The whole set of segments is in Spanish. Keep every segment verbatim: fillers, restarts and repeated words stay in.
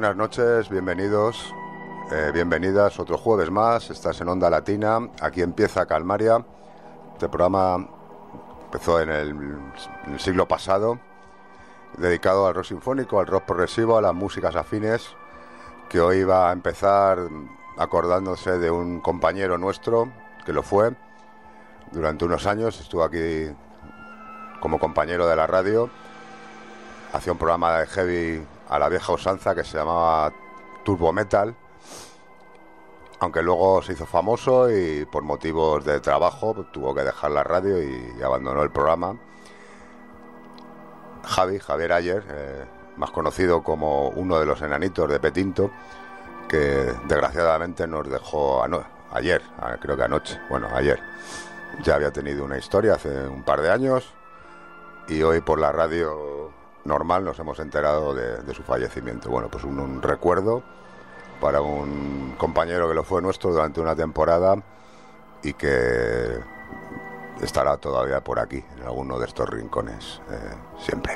Buenas noches, bienvenidos, eh, bienvenidas, otro jueves más, estás en Onda Latina, aquí empieza Calmaria. Este programa empezó en el, en el siglo pasado, dedicado al rock sinfónico, al rock progresivo, a las músicas afines, que hoy va a empezar acordándose de un compañero nuestro, que lo fue durante unos años, estuvo aquí como compañero de la radio, hacía un programa de heavy a la vieja usanza que se llamaba Turbo Metal, aunque luego se hizo famoso y por motivos de trabajo tuvo que dejar la radio y, y abandonó el programa. Javi, Javier Ayer, eh, más conocido como uno de los enanitos de Petinto, que desgraciadamente nos dejó ano- ayer, creo que anoche, bueno, ayer. Ya había tenido una historia hace un par de años y hoy por la radio normal nos hemos enterado de, de su fallecimiento. Bueno, pues un, un recuerdo para un compañero que lo fue nuestro durante una temporada y que estará todavía por aquí, en alguno de estos rincones, eh, siempre.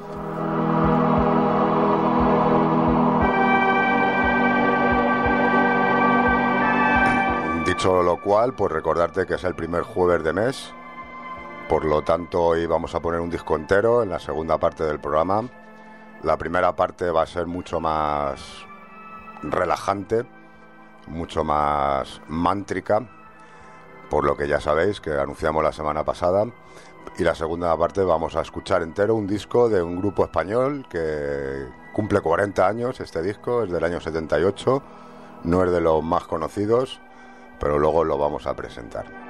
Dicho lo cual, pues recordarte que es el primer jueves de mes. Por lo tanto, hoy vamos a poner un disco entero en la segunda parte del programa. La primera parte va a ser mucho más relajante, mucho más mántrica, por lo que ya sabéis que anunciamos la semana pasada. Y la segunda parte vamos a escuchar entero un disco de un grupo español que cumple cuarenta años. Este disco es del año setenta y ocho, no es de los más conocidos, pero luego lo vamos a presentar.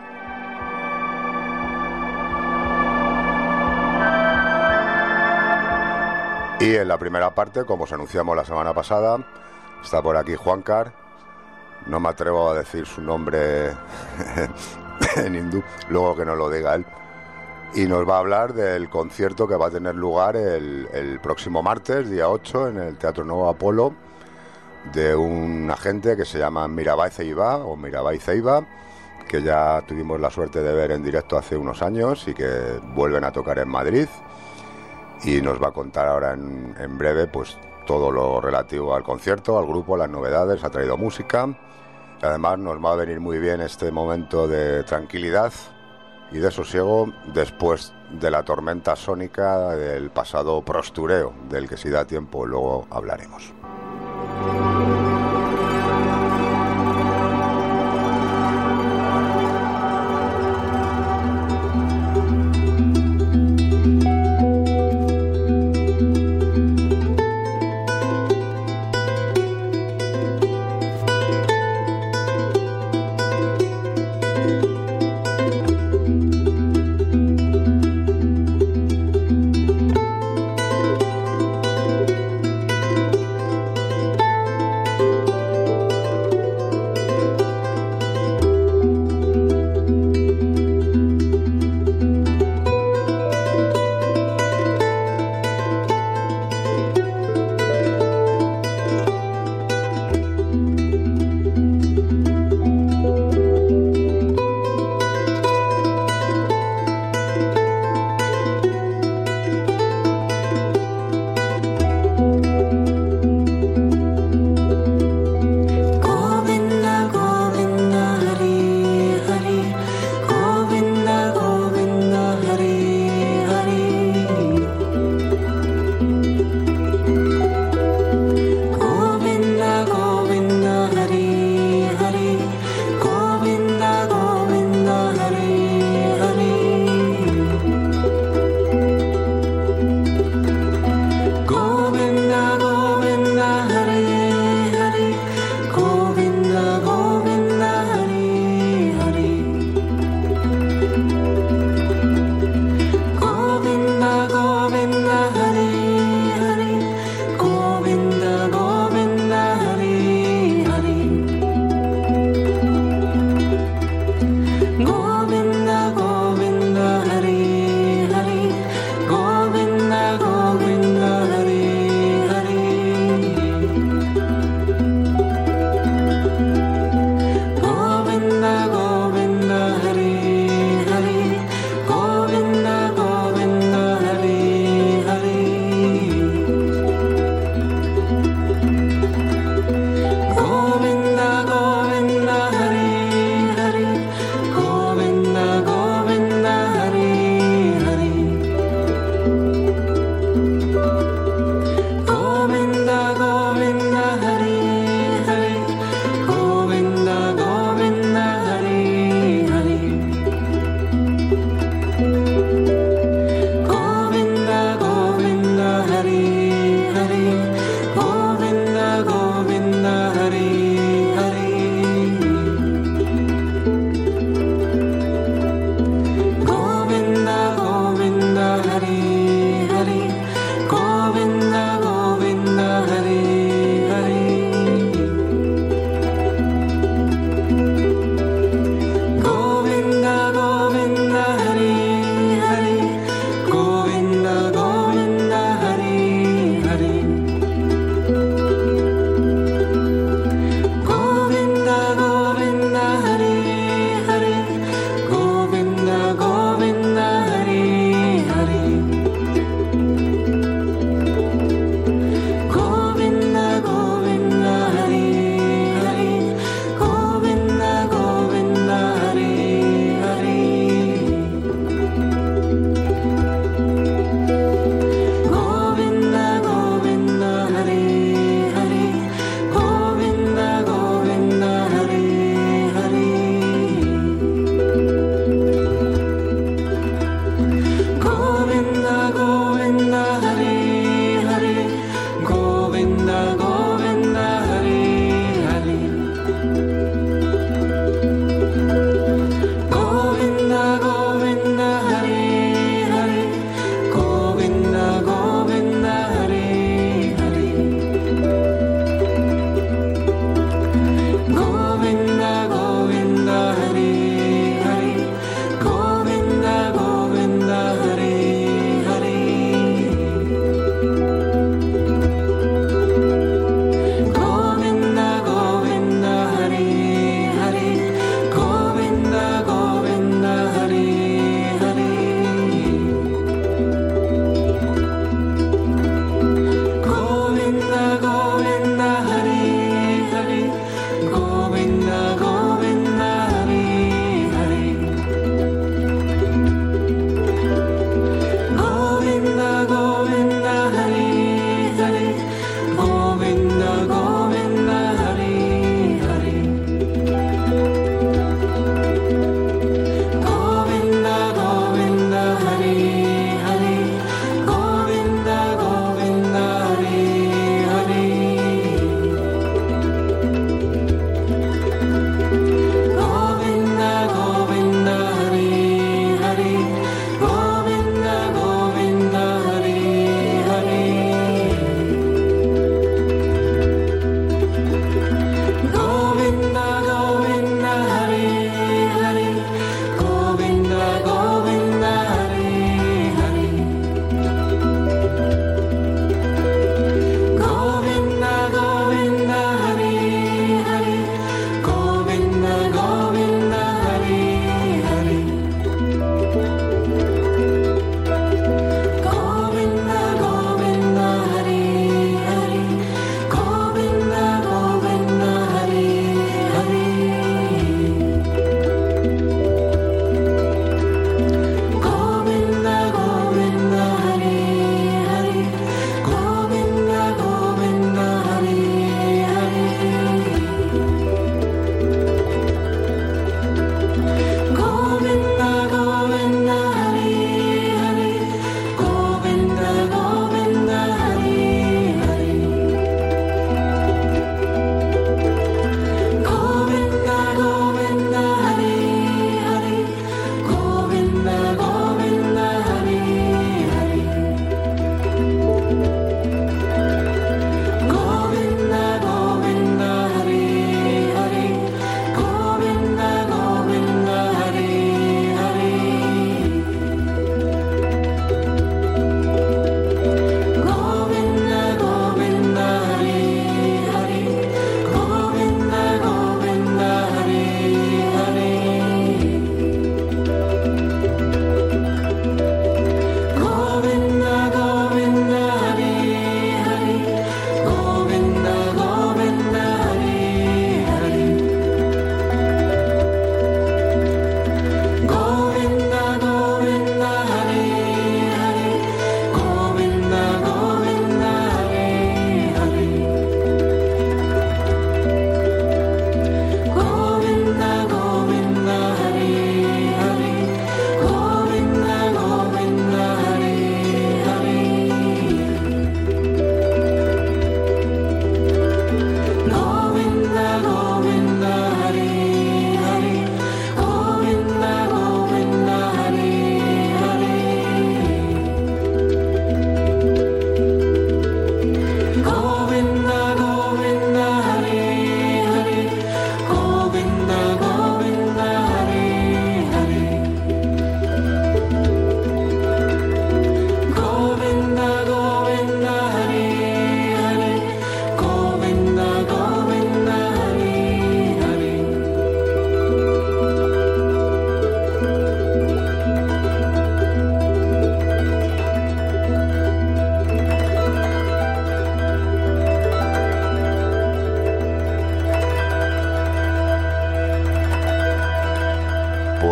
Y en la primera parte, como os anunciamos la semana pasada, está por aquí Juancar. No me atrevo a decir su nombre en hindú, luego que nos lo diga él. Y nos va a hablar del concierto que va a tener lugar el, el próximo martes, día ocho, en el Teatro Nuevo Apolo, de un agente que se llama Mirabai Ceiba, o Mirabai Ceiba, que ya tuvimos la suerte de ver en directo hace unos años y que vuelven a tocar en Madrid. Y nos va a contar ahora en, en breve pues todo lo relativo al concierto, al grupo, las novedades, ha traído música. Y además nos va a venir muy bien este momento de tranquilidad y de sosiego después de la tormenta sónica del pasado prostureo, del que si da tiempo luego hablaremos.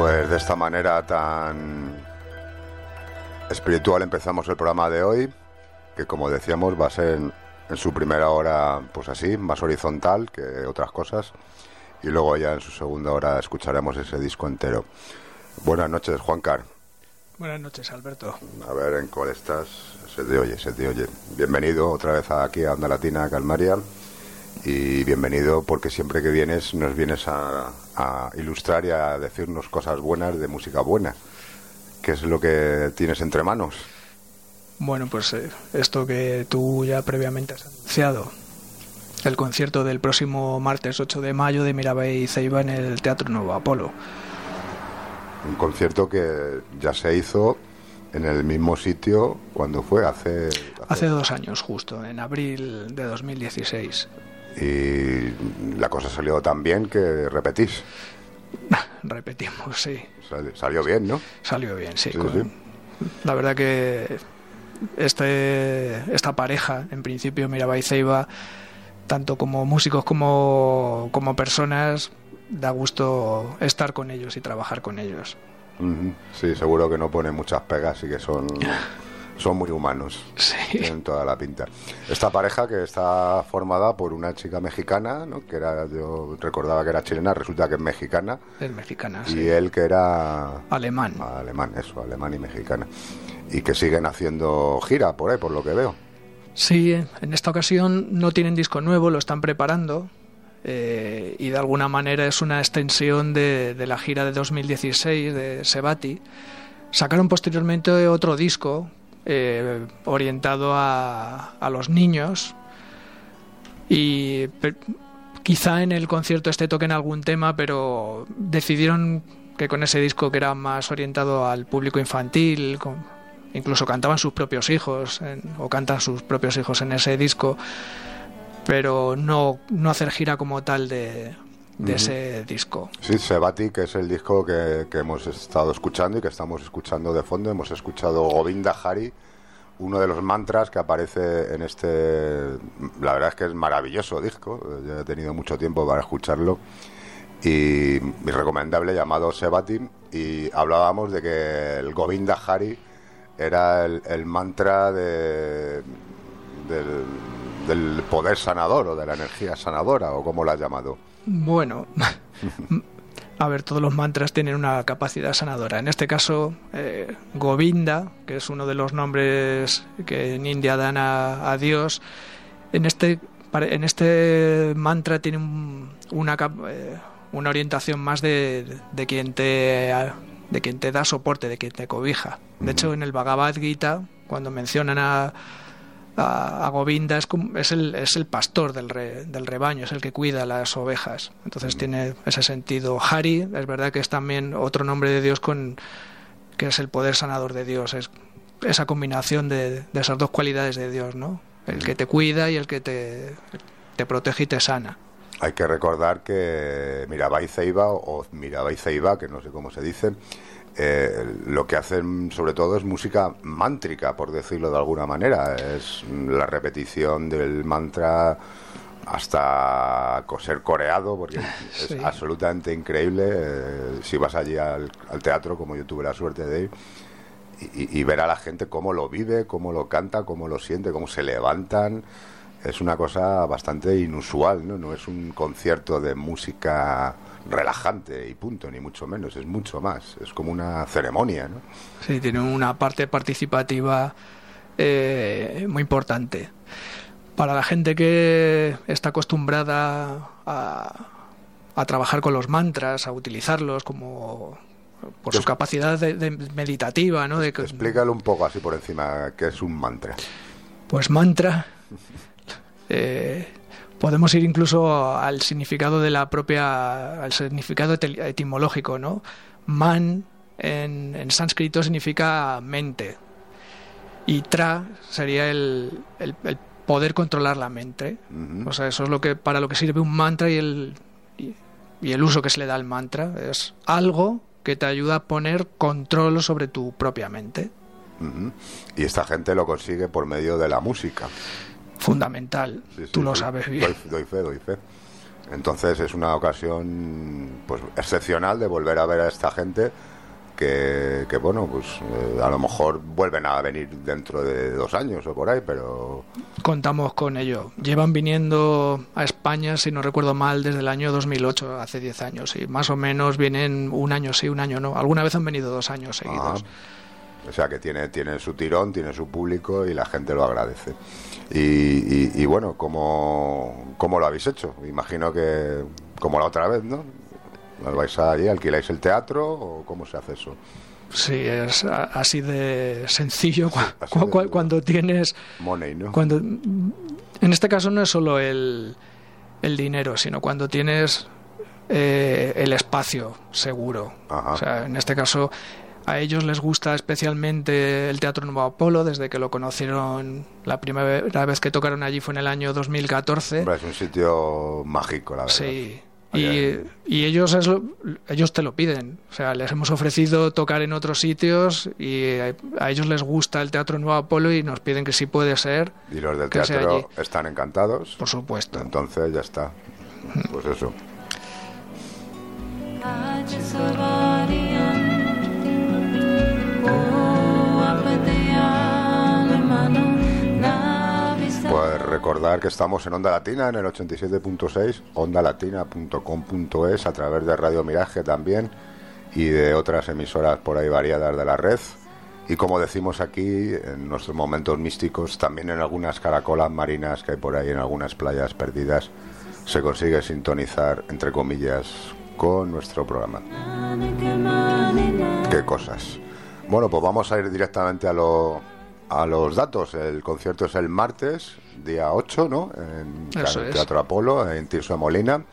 Pues de esta manera tan espiritual empezamos el programa de hoy, que como decíamos va a ser en, en su primera hora pues así, más horizontal que otras cosas, y luego ya en su segunda hora escucharemos ese disco entero. Buenas noches, Juancar. Buenas noches, Alberto. A ver, ¿en cuál estás? Se te oye, se te oye. Bienvenido otra vez aquí a Onda Latina, Calmaria, y bienvenido porque siempre que vienes nos vienes a, a ilustrar y a decirnos cosas buenas de música buena. ¿Qué es lo que tienes entre manos? Bueno, pues eh, esto que tú ya previamente has anunciado, el concierto del próximo martes ocho de mayo de Mirabai y Ceiba en el Teatro Nuevo Apolo. Un concierto que ya se hizo en el mismo sitio cuando fue, hace... Hace, hace dos años justo, en abril de dos mil dieciséis. Y la cosa salió tan bien que repetís. Repetimos, sí. Sal, salió bien, ¿no? Salió bien, sí. Sí, con, sí. La verdad que este esta pareja, en principio, Mirabai y Ceiba, tanto como músicos como, como personas, da gusto estar con ellos y trabajar con ellos. Uh-huh. Sí, seguro que no pone muchas pegas y que son... Son muy humanos, sí. Tienen toda la pinta. Esta pareja que está formada por una chica mexicana, ¿no? Que era, yo recordaba que era chilena, resulta que es mexicana. Es mexicana, y sí. él que era... Alemán. Alemán, eso, alemán y mexicana. Y que siguen haciendo gira por ahí, por lo que veo. Sí, en esta ocasión no tienen disco nuevo, lo están preparando. Eh, y de alguna manera es una extensión de, de la gira de dos mil dieciséis de Sebati. Sacaron posteriormente otro disco Eh, orientado a, a los niños, y per, quizá en el concierto este toquen algún tema, pero decidieron que con ese disco, que era más orientado al público infantil, con, incluso cantaban sus propios hijos en, o cantan sus propios hijos en ese disco, pero no, no hacer gira como tal de, de uh-huh. ese disco. Sí, Sebati, que es el disco que, que hemos estado escuchando y que estamos escuchando de fondo. Hemos escuchado Govinda Hari, uno de los mantras que aparece en este... La verdad es que es maravilloso disco, yo he tenido mucho tiempo para escucharlo, y, y recomendable, llamado Sebati, y hablábamos de que el Govinda Hari era el, el mantra de, del, del poder sanador o de la energía sanadora, o como lo has llamado. Bueno, a ver, todos los mantras tienen una capacidad sanadora. En este caso, eh, Govinda, que es uno de los nombres que en India dan a, a Dios, en este en este mantra tiene un, una eh, una orientación más de, de quien te de quien te da soporte, de quien te cobija. De hecho, en el Bhagavad Gita, cuando mencionan a A, a Govinda, es, como, es, el, es el pastor del, re, del rebaño, es el que cuida las ovejas. Entonces mm. tiene ese sentido. Hari, es verdad que es también otro nombre de Dios, con que es el poder sanador de Dios. Es esa combinación de, de esas dos cualidades de Dios, ¿no? El que te cuida y el que te, te protege y te sana. Hay que recordar que Mirabai Ceiba, o Mirabai Ceiba, que no sé cómo se dice, Eh, lo que hacen sobre todo es música mántrica, por decirlo de alguna manera. Es la repetición del mantra hasta ser coreado, porque sí. Es absolutamente increíble. Eh, si vas allí al, al teatro, como yo tuve la suerte de ir, y, y ver a la gente cómo lo vive, cómo lo canta, cómo lo siente, cómo se levantan, es una cosa bastante inusual, ¿no? No es un concierto de música relajante y punto, ni mucho menos, es mucho más, es como una ceremonia, ¿no? Sí, tiene una parte participativa eh, muy importante. Para la gente que está acostumbrada a, a trabajar con los mantras, a utilizarlos como por su capacidad de, de meditativa, ¿no? De, explícalo un poco así por encima, ¿qué es un mantra? Pues mantra... Eh, podemos ir incluso al significado de la propia, al significado etimológico, ¿no? Man en, en sánscrito significa mente, y tra sería el, el, el poder controlar la mente. Uh-huh. O sea, eso es lo que para lo que sirve un mantra, y el y, y el uso que se le da al mantra es algo que te ayuda a poner control sobre tu propia mente. Uh-huh. Y esta gente lo consigue por medio de la música. Fundamental, sí, sí, tú lo doy, sabes bien. Doy, doy fe, doy fe. Entonces es una ocasión pues excepcional de volver a ver a esta gente que, que bueno, pues eh, a lo mejor vuelven a venir dentro de dos años o por ahí, pero... Contamos con ello. Llevan viniendo a España, si no recuerdo mal, desde el año dos mil ocho, hace diez años, y más o menos vienen un año sí, un año no. Alguna vez han venido dos años seguidos. Ah, o sea que tiene, tiene su tirón, tiene su público y la gente lo agradece. Y, y, y bueno, ¿cómo, ¿cómo lo habéis hecho? Imagino que como la otra vez, ¿no? ¿Vais allí, alquiláis el teatro o cómo se hace eso? Sí, es así de sencillo. Sí, así cu- de cu- cuando tienes... Money, ¿no? Cuando, en este caso no es solo el, el dinero, sino cuando tienes eh, el espacio seguro. Ajá. O sea, en este caso... A ellos les gusta especialmente el Teatro Nuevo Apolo, desde que lo conocieron. La primera vez que tocaron allí fue en el año dos mil catorce. Hombre, es un sitio mágico, la verdad. Sí, y, y ellos, es lo, ellos te lo piden. O sea, les hemos ofrecido tocar en otros sitios y a, a ellos les gusta el Teatro Nuevo Apolo y nos piden que sí puede ser. Y los del que sea teatro allí. están encantados. Por supuesto. Entonces ya está. Pues eso. Pues recordar que estamos en Onda Latina, en el ochenta y siete punto seis, onda latina punto com punto es, a través de Radio Miraje también y de otras emisoras por ahí variadas de la red. Y como decimos aquí, en nuestros momentos místicos, también en algunas caracolas marinas que hay por ahí, en algunas playas perdidas, se consigue sintonizar, entre comillas, con nuestro programa. Qué cosas. Bueno, pues vamos a ir directamente a lo... a los datos. El concierto es el martes, día ocho, ¿no? En Eso el es. Teatro Apolo, en Tirso de Molina.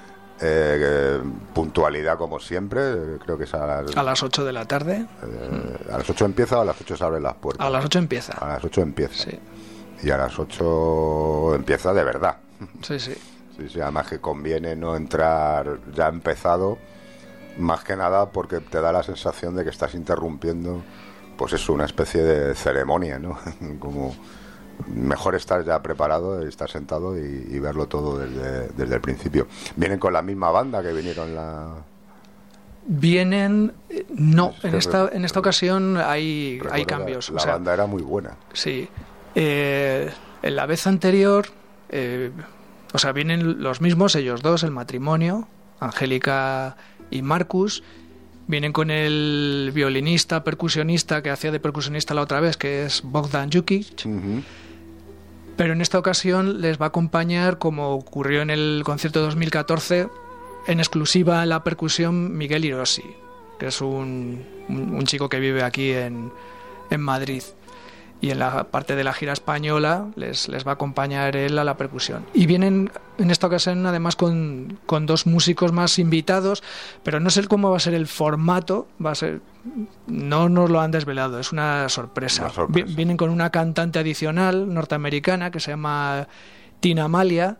Eh, puntualidad, como siempre, eh, creo que es a las, A las ocho de la tarde. eh, a las ocho empieza o a las ocho se abren las puertas. A las ocho empieza. A las ocho empieza. Sí, Y a las ocho empieza de verdad. sí, sí. Sí, sí, además que conviene no entrar ya empezado, más que nada porque te da la sensación de que estás interrumpiendo, pues eso, una especie de ceremonia, ¿no? Como mejor estar ya preparado, estar sentado y, y verlo todo desde, desde el principio. ¿Vienen con la misma banda que vinieron la...? Vienen... eh, No, Es en que esta, re- en esta ocasión hay, Recuerdo hay la- cambios. La, o sea, banda era muy buena. sí. Eh, en la vez anterior, eh, o sea, vienen los mismos, ellos dos, el matrimonio, Angélica y Marcus. Vienen con el violinista, percusionista que hacía de percusionista la otra vez, que es Bogdan Jukic. Uh-huh. Pero en esta ocasión les va a acompañar, como ocurrió en el concierto de dos mil catorce, en exclusiva en la percusión Miguel Hiroshi, que es un, un, un chico que vive aquí en, en Madrid. Y en la parte de la gira española les, les va a acompañar él a la percusión. Y vienen en esta ocasión además con, con dos músicos más invitados, pero no sé cómo va a ser el formato, va a ser, no nos lo han desvelado, es una sorpresa. Una sorpresa. Vi- Vienen con una cantante adicional norteamericana que se llama Tina Amalia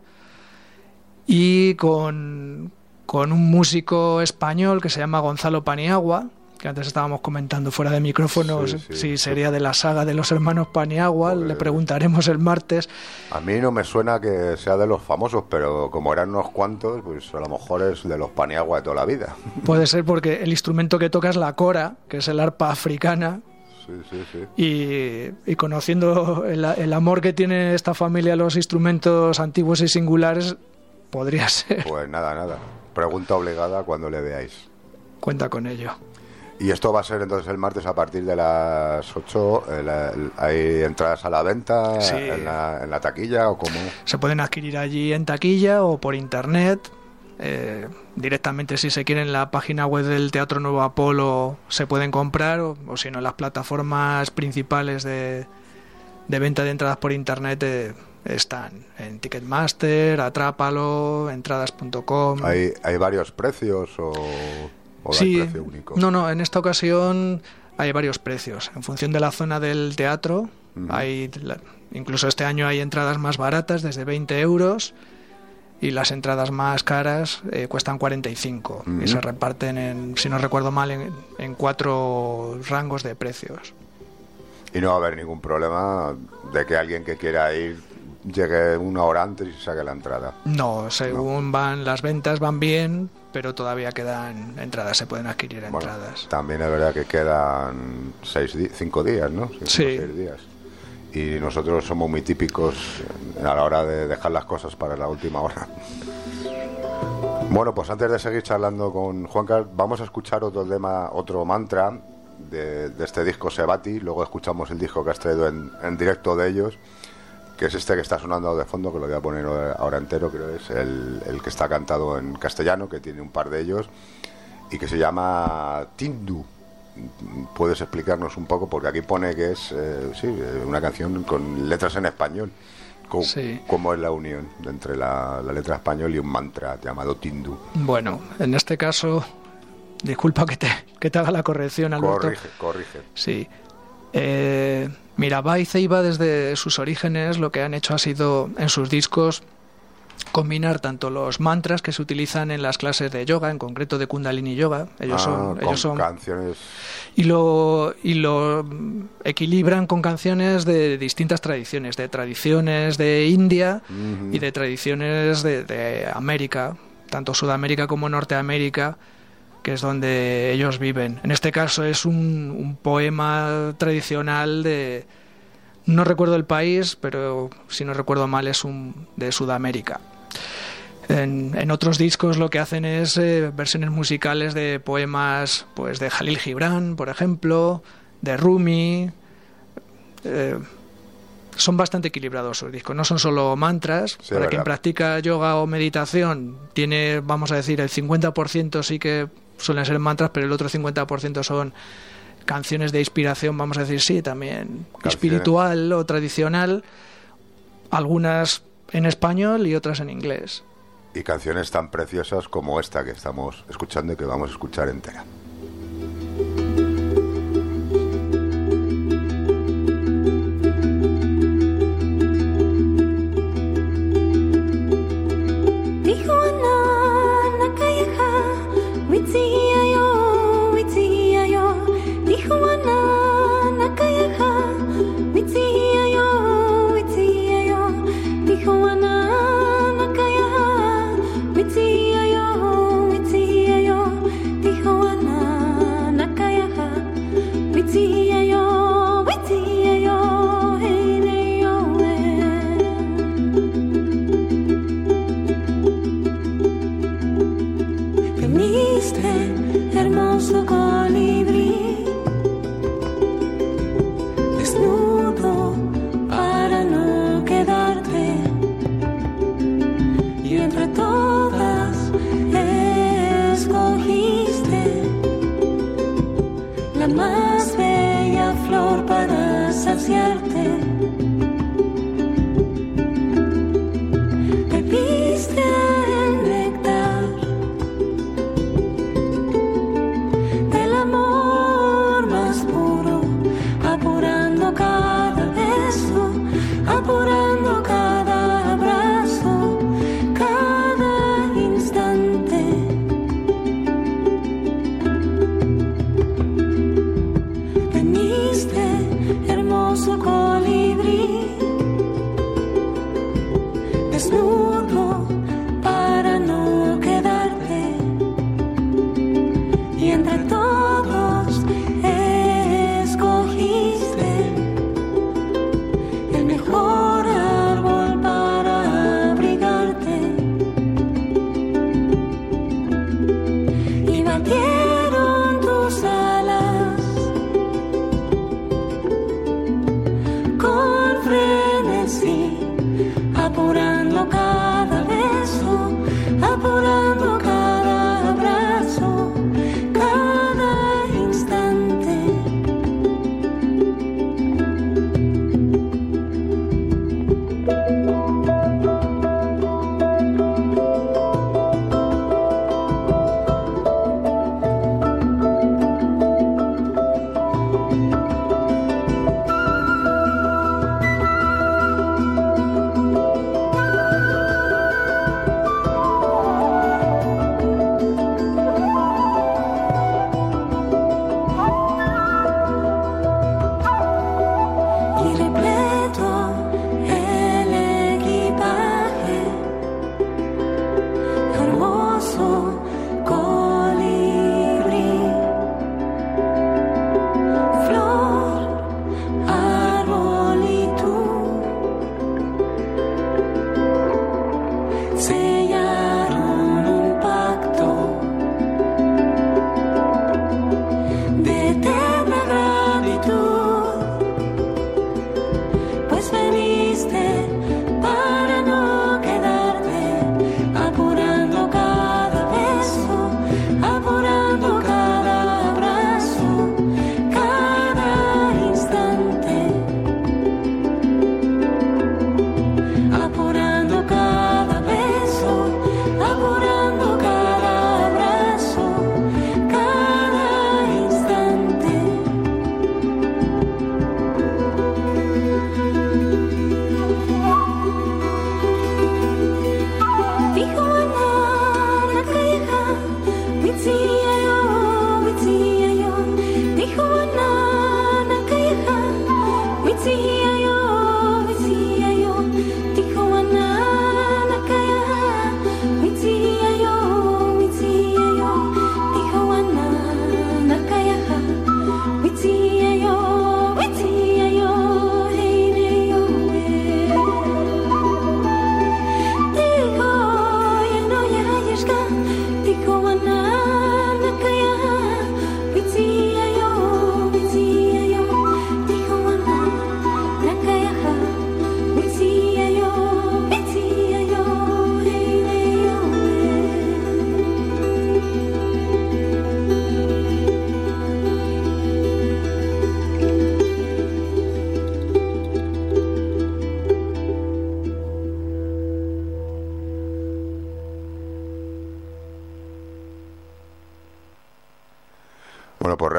y con, con un músico español que se llama Gonzalo Paniagua, que antes estábamos comentando fuera de micrófonos, Sí, sí, si sí. sería de la saga de los hermanos Paniagua. Joder. Le preguntaremos el martes. A mí no me suena que sea de los famosos, pero como eran unos cuantos, pues a lo mejor es de los Paniagua de toda la vida. Puede ser porque el instrumento que toca es la cora, que es el arpa africana, Sí, sí, sí. y, y conociendo el, el amor que tiene esta familia a los instrumentos antiguos y singulares, podría ser. Pues nada, nada. Pregunta obligada cuando le veáis. Cuenta con ello. Y esto va a ser entonces el martes a partir de las ocho. El, el- ¿Hay entradas a la venta Sí. en, la, en la taquilla o cómo? Se pueden adquirir allí en taquilla o por internet. Eh, directamente, si se quiere, en la página web del Teatro Nuevo Apolo se pueden comprar, o, o si no, en las plataformas principales de, de venta de entradas por internet eh, están en Ticketmaster, Atrápalo, entradas punto com. ¿Hay, hay varios precios o, o Sí, hay precio único? no, no, en esta ocasión hay varios precios. En función de la zona del teatro, Ujú. hay la- incluso este año hay entradas más baratas, desde veinte euros, y las entradas más caras eh, cuestan cuarenta y cinco. Ujú. Y se reparten, en, si no recuerdo mal, en, en cuatro rangos de precios. Y no va a haber ningún problema de que alguien que quiera ir llegue una hora antes y se saque la entrada. No, según no. van las ventas van bien, pero todavía quedan entradas, se pueden adquirir bueno, entradas. También es verdad que quedan seis di- cinco días, ¿no? Cinco, sí. Seis días. Y nosotros somos muy típicos a la hora de dejar las cosas para la última hora. Bueno, pues antes de seguir charlando con Juan Carlos, vamos a escuchar otro tema, otro mantra de, de este disco Sebati. Luego escuchamos el disco que has traído en, en directo de ellos, que es este que está sonando de fondo, que lo voy a poner ahora entero, creo que es el, el que está cantado en castellano, que tiene un par de ellos, y que se llama Tindu. ¿Puedes explicarnos un poco? Porque aquí pone que es eh, sí, una canción con letras en español. ¿Cómo, sí. ¿Cómo es la unión entre la, la letra español y un mantra llamado Tindu? Bueno, en este caso, disculpa que te, que te haga la corrección, Alberto. Corrige, corrige. Sí. Eh, Mirabai y Ceiba, desde sus orígenes, lo que han hecho ha sido, en sus discos, combinar tanto los mantras que se utilizan en las clases de yoga, en concreto de Kundalini Yoga. Ellos ah, son, con ellos son canciones. Y lo, y lo equilibran con canciones de distintas tradiciones, de tradiciones de India uh-huh. y de tradiciones de, de América, tanto Sudamérica como Norteamérica, que es donde ellos viven. En este caso es un, un poema tradicional de... No recuerdo el país, pero si no recuerdo mal es un de Sudamérica. En, en otros discos lo que hacen es eh, versiones musicales de poemas pues de Jalil Gibran, por ejemplo, de Rumi. Eh, son bastante equilibrados sus discos, no son solo mantras. Sí, para verdad. Quien practica yoga o meditación, tiene, vamos a decir, el cincuenta por ciento sí que suelen ser mantras, pero el otro cincuenta por ciento son canciones de inspiración, vamos a decir, sí, también canciones. Espiritual o tradicional, algunas en español y otras en inglés. Y canciones tan preciosas como esta que estamos escuchando y que vamos a escuchar entera. Hermoso colibrí.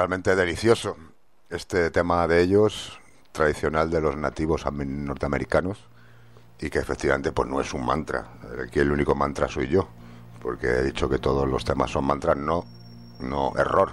realmente delicioso. Este tema de ellos, tradicional de los nativos norteamericanos, y que efectivamente pues no es un mantra. Aquí el único mantra soy yo, porque he dicho que todos los temas son mantras. No, no, error.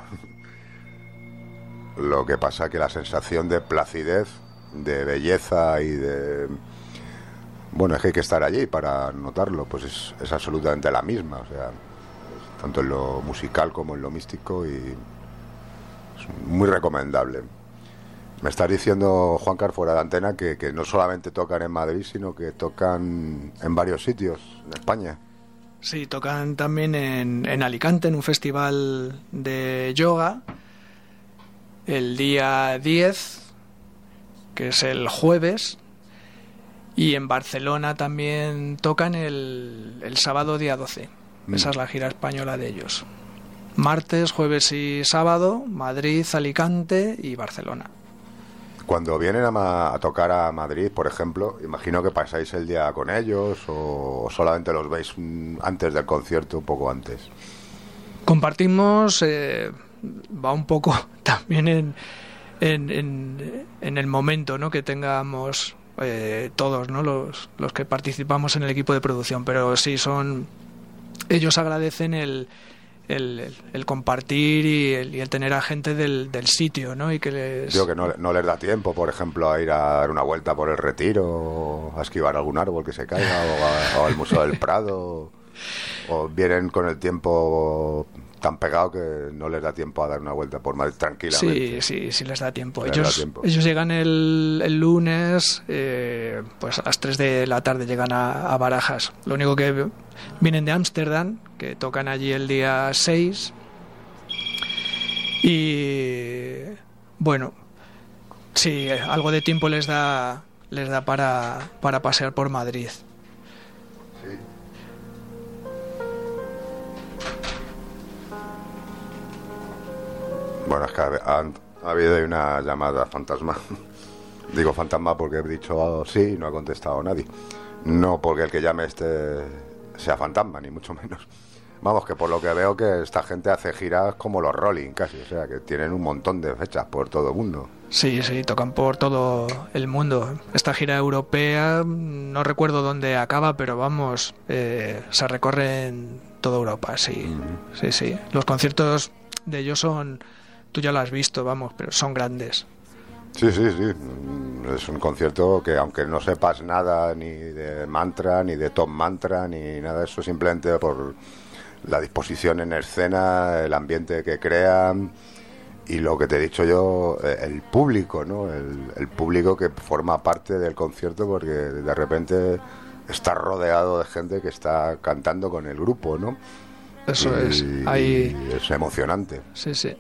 Lo que pasa que la sensación de placidez, de belleza y de... Bueno, es que hay que estar allí para notarlo, pues es, es absolutamente la misma, o sea, tanto en lo musical como en lo místico, y es muy recomendable. Me estás diciendo, Juancar, fuera de antena, que, que no solamente tocan en Madrid, sino que tocan en varios sitios en España. Sí, tocan también en, en Alicante, en un festival de yoga, el día diez, que es el jueves, y en Barcelona también tocan el, el sábado día doce. Mm. Esa es la gira española de ellos. Martes, jueves y sábado, Madrid, Alicante y Barcelona. Cuando vienen a, ma- a tocar a Madrid, por ejemplo, imagino que pasáis el día con ellos, o, o solamente los veis mm, antes del concierto, un poco antes. Compartimos, eh, va un poco también en, en, en, en el momento, ¿no?, que tengamos eh, todos, ¿no?, los, los que participamos en el equipo de producción, pero sí son, ellos agradecen el El, el, el compartir y el, y el tener a gente del, del sitio, ¿no? Y que les... Digo que no, no les da tiempo, por ejemplo, a ir a dar una vuelta por el Retiro, o a esquivar algún árbol que se caiga, o, a, o al Museo del Prado, o vienen con el tiempo tan pegado que no les da tiempo a dar una vuelta por Madrid tranquilamente. Sí, sí, sí les da tiempo. Les Ellos, da tiempo. ellos llegan el, el lunes, eh, pues a las tres de la tarde llegan a, a Barajas. Lo único que vienen de Ámsterdam, que tocan allí el día seis, y bueno, sí, algo de tiempo les da les da para, para pasear por Madrid. Sí. Bueno, es que ha, ha habido una llamada fantasma. Digo fantasma porque he dicho oh, sí y no ha contestado nadie. No porque el que llame este sea fantasma, ni mucho menos. Vamos, que por lo que veo que esta gente hace giras como los Rolling casi, o sea, que tienen un montón de fechas por todo el mundo. Sí, sí, tocan por todo el mundo. Esta gira europea, no recuerdo dónde acaba, pero vamos, eh, se recorre en toda Europa, sí, mm. sí, sí. Los conciertos de ellos son, tú ya lo has visto, vamos, pero son grandes. Sí, sí, sí. Es un concierto que, aunque no sepas nada ni de mantra, ni de top mantra, ni nada de eso, simplemente por la disposición en escena, el ambiente que crean y lo que te he dicho yo, el público, ¿no? El, el público que forma parte del concierto, porque de repente está rodeado de gente que está cantando con el grupo, ¿no? Eso y, es. Ahí... y es emocionante. Sí, sí.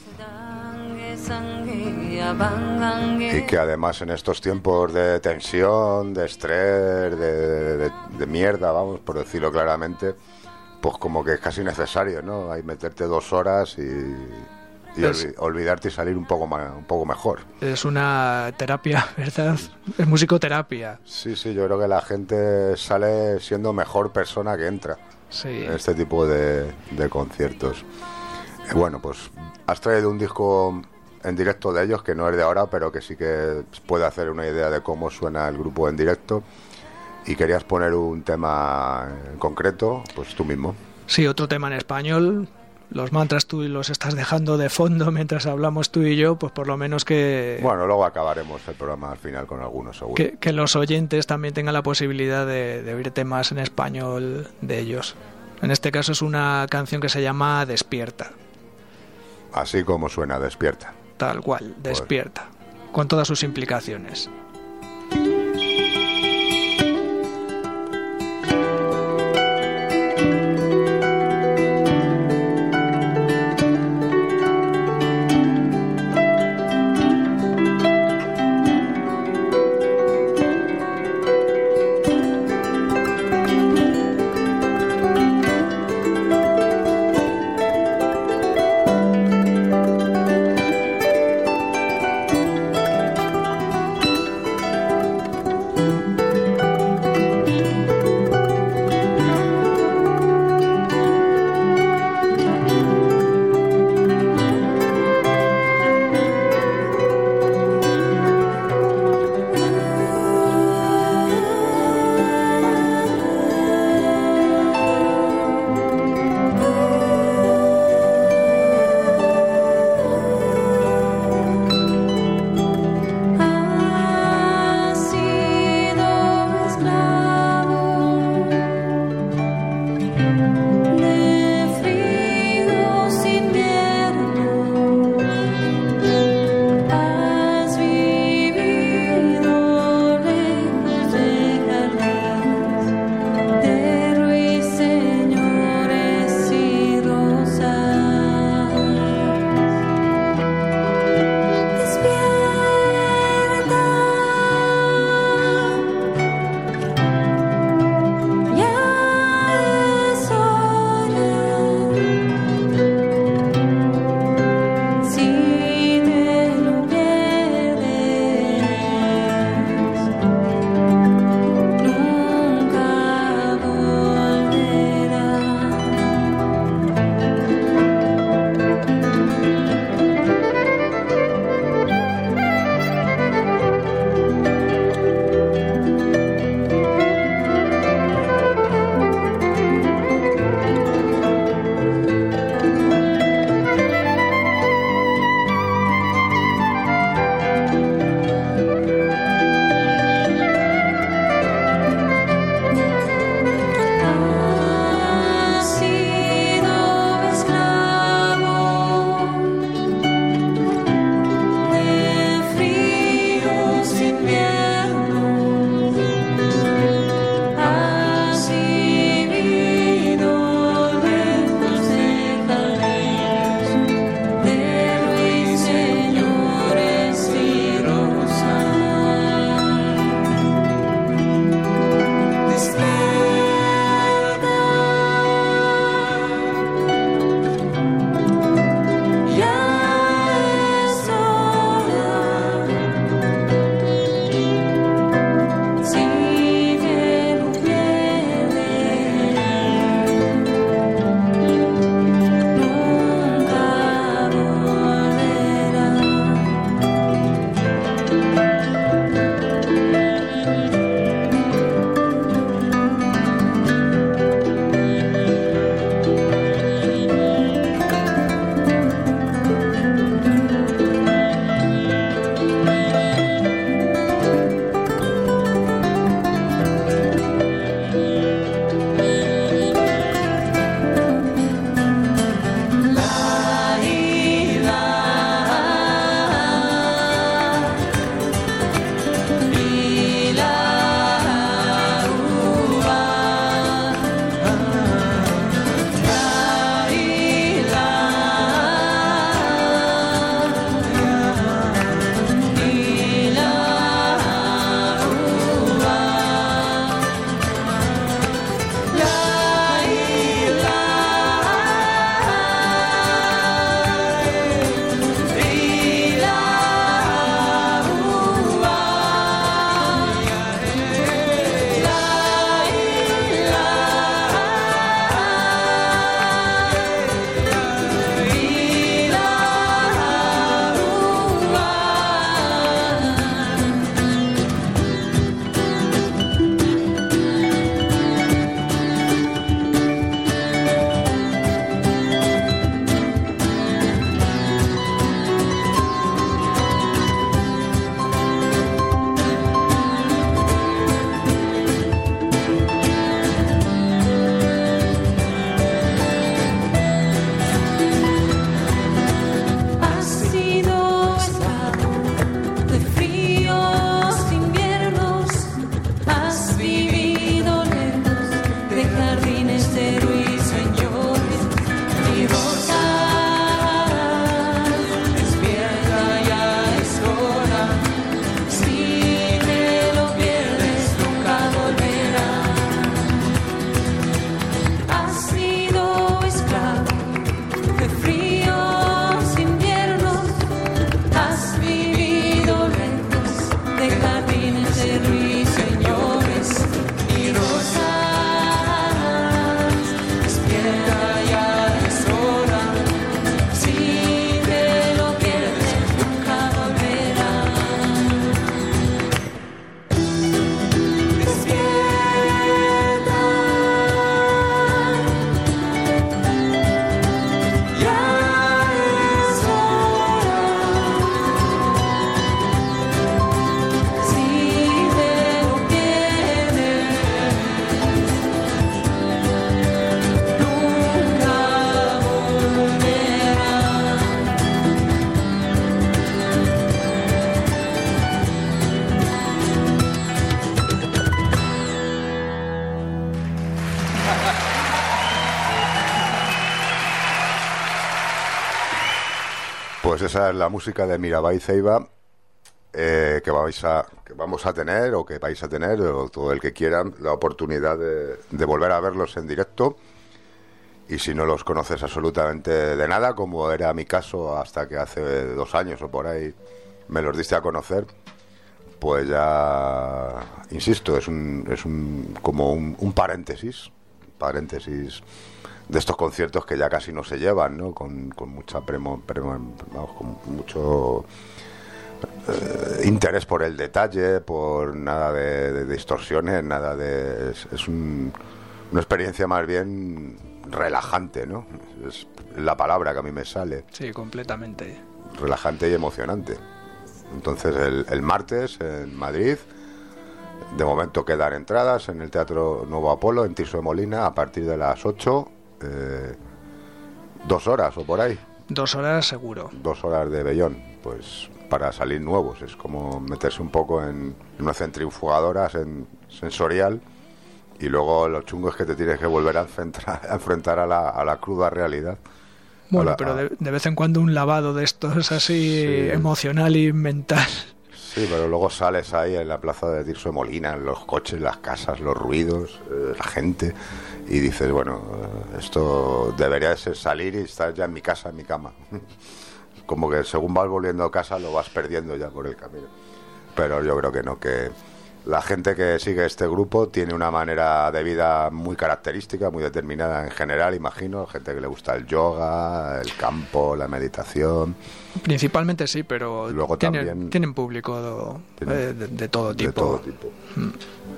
Y que además en estos tiempos de tensión, de estrés, de, de, de mierda, vamos, por decirlo claramente, pues como que es casi necesario, ¿no? Hay meterte dos horas y, y es, olvi- olvidarte y salir un poco más, un poco mejor. Es una terapia, ¿verdad? Es musicoterapia. Sí, sí, yo creo que la gente sale siendo mejor persona que entra sí. en este tipo de, de conciertos. Eh, bueno, pues has traído un disco en directo de ellos, que no es de ahora, pero que sí que puede hacer una idea de cómo suena el grupo en directo. Y querías poner un tema en concreto, pues tú mismo. Sí, otro tema en español. Los mantras tú los estás dejando de fondo mientras hablamos tú y yo, pues por lo menos que... Bueno, luego acabaremos el programa al final con algunos, seguro. Que, que los oyentes también tengan la posibilidad de, de oír temas en español de ellos. En este caso es una canción que se llama Despierta. Así como suena, Despierta. Tal cual, Despierta. Pues... con todas sus implicaciones. Pues esa es la música de Mirabai Ceiba, eh, que vais a que vamos a tener o que vais a tener, o todo el que quiera, la oportunidad de, de volver a verlos en directo. Y si no los conoces absolutamente de nada, como era mi caso hasta que hace dos años o por ahí me los diste a conocer, pues ya, insisto, es un, es un como un, un paréntesis, paréntesis de estos conciertos que ya casi no se llevan, ¿no? Con, con mucha premo, premo, vamos, con mucho eh, interés por el detalle, por nada de, de distorsiones, nada de... Es, es un, una experiencia más bien relajante, ¿no? Es la palabra que a mí me sale. Sí, completamente. Relajante y emocionante. Entonces el, el martes en Madrid, de momento quedan entradas en el Teatro Nuevo Apolo, en Tirso de Molina, a partir de las ocho, eh, dos horas o por ahí. Dos horas seguro. Dos horas de vellón, pues para salir nuevos. Es como meterse un poco en, en una centrifugadora sen, sensorial, y luego lo chungo es que te tienes que volver a enfrentar a, enfrentar a, la, a la cruda realidad. Bueno, la, pero de, de vez en cuando un lavado de estos así, sí, emocional y mental. Sí, pero luego sales ahí en la plaza de Tirso de Molina, los coches, las casas, los ruidos, eh, la gente, y dices, bueno, esto debería de ser salir y estar ya en mi casa, en mi cama. Como que según vas volviendo a casa lo vas perdiendo ya por el camino. Pero yo creo que no, que la gente que sigue este grupo tiene una manera de vida muy característica, muy determinada en general, imagino. Gente que le gusta el yoga, el campo, la meditación. Principalmente sí, pero luego tienen, también tienen público de, de, de todo tipo. De todo tipo. Mm.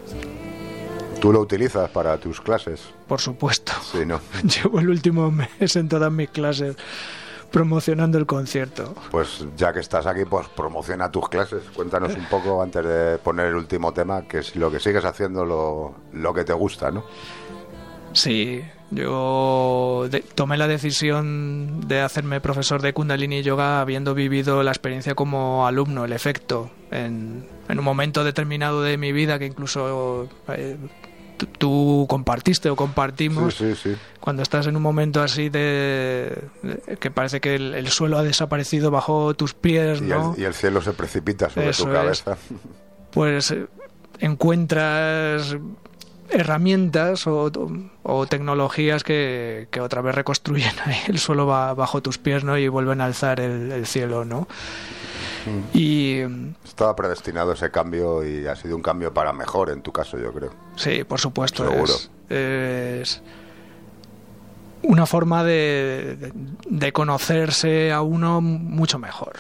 ¿Tú lo utilizas para tus clases? Por supuesto. Sí, ¿no? Llevo el último mes en todas mis clases promocionando el concierto. Pues ya que estás aquí, pues promociona tus clases. Cuéntanos un poco, antes de poner el último tema, que es lo que sigues haciendo, lo, lo que te gusta, ¿no? Sí, yo de, tomé la decisión de hacerme profesor de Kundalini Yoga habiendo vivido la experiencia como alumno, el efecto, en, en un momento determinado de mi vida que incluso... Eh, tú compartiste o compartimos, sí, sí, sí. Cuando estás en un momento así de, de que parece que el, el suelo ha desaparecido bajo tus pies, ¿no? Y el, y el cielo se precipita sobre Eso tu cabeza. Es. Pues eh, encuentras herramientas o, o tecnologías que, que otra vez reconstruyen ahí el suelo va bajo tus pies, ¿no? Y vuelven a alzar el, el cielo, ¿no? Mm. Y estaba predestinado ese cambio y ha sido un cambio para mejor en tu caso, yo creo. Sí, por supuesto. Seguro. Es, es una forma de, de, de conocerse a uno mucho mejor.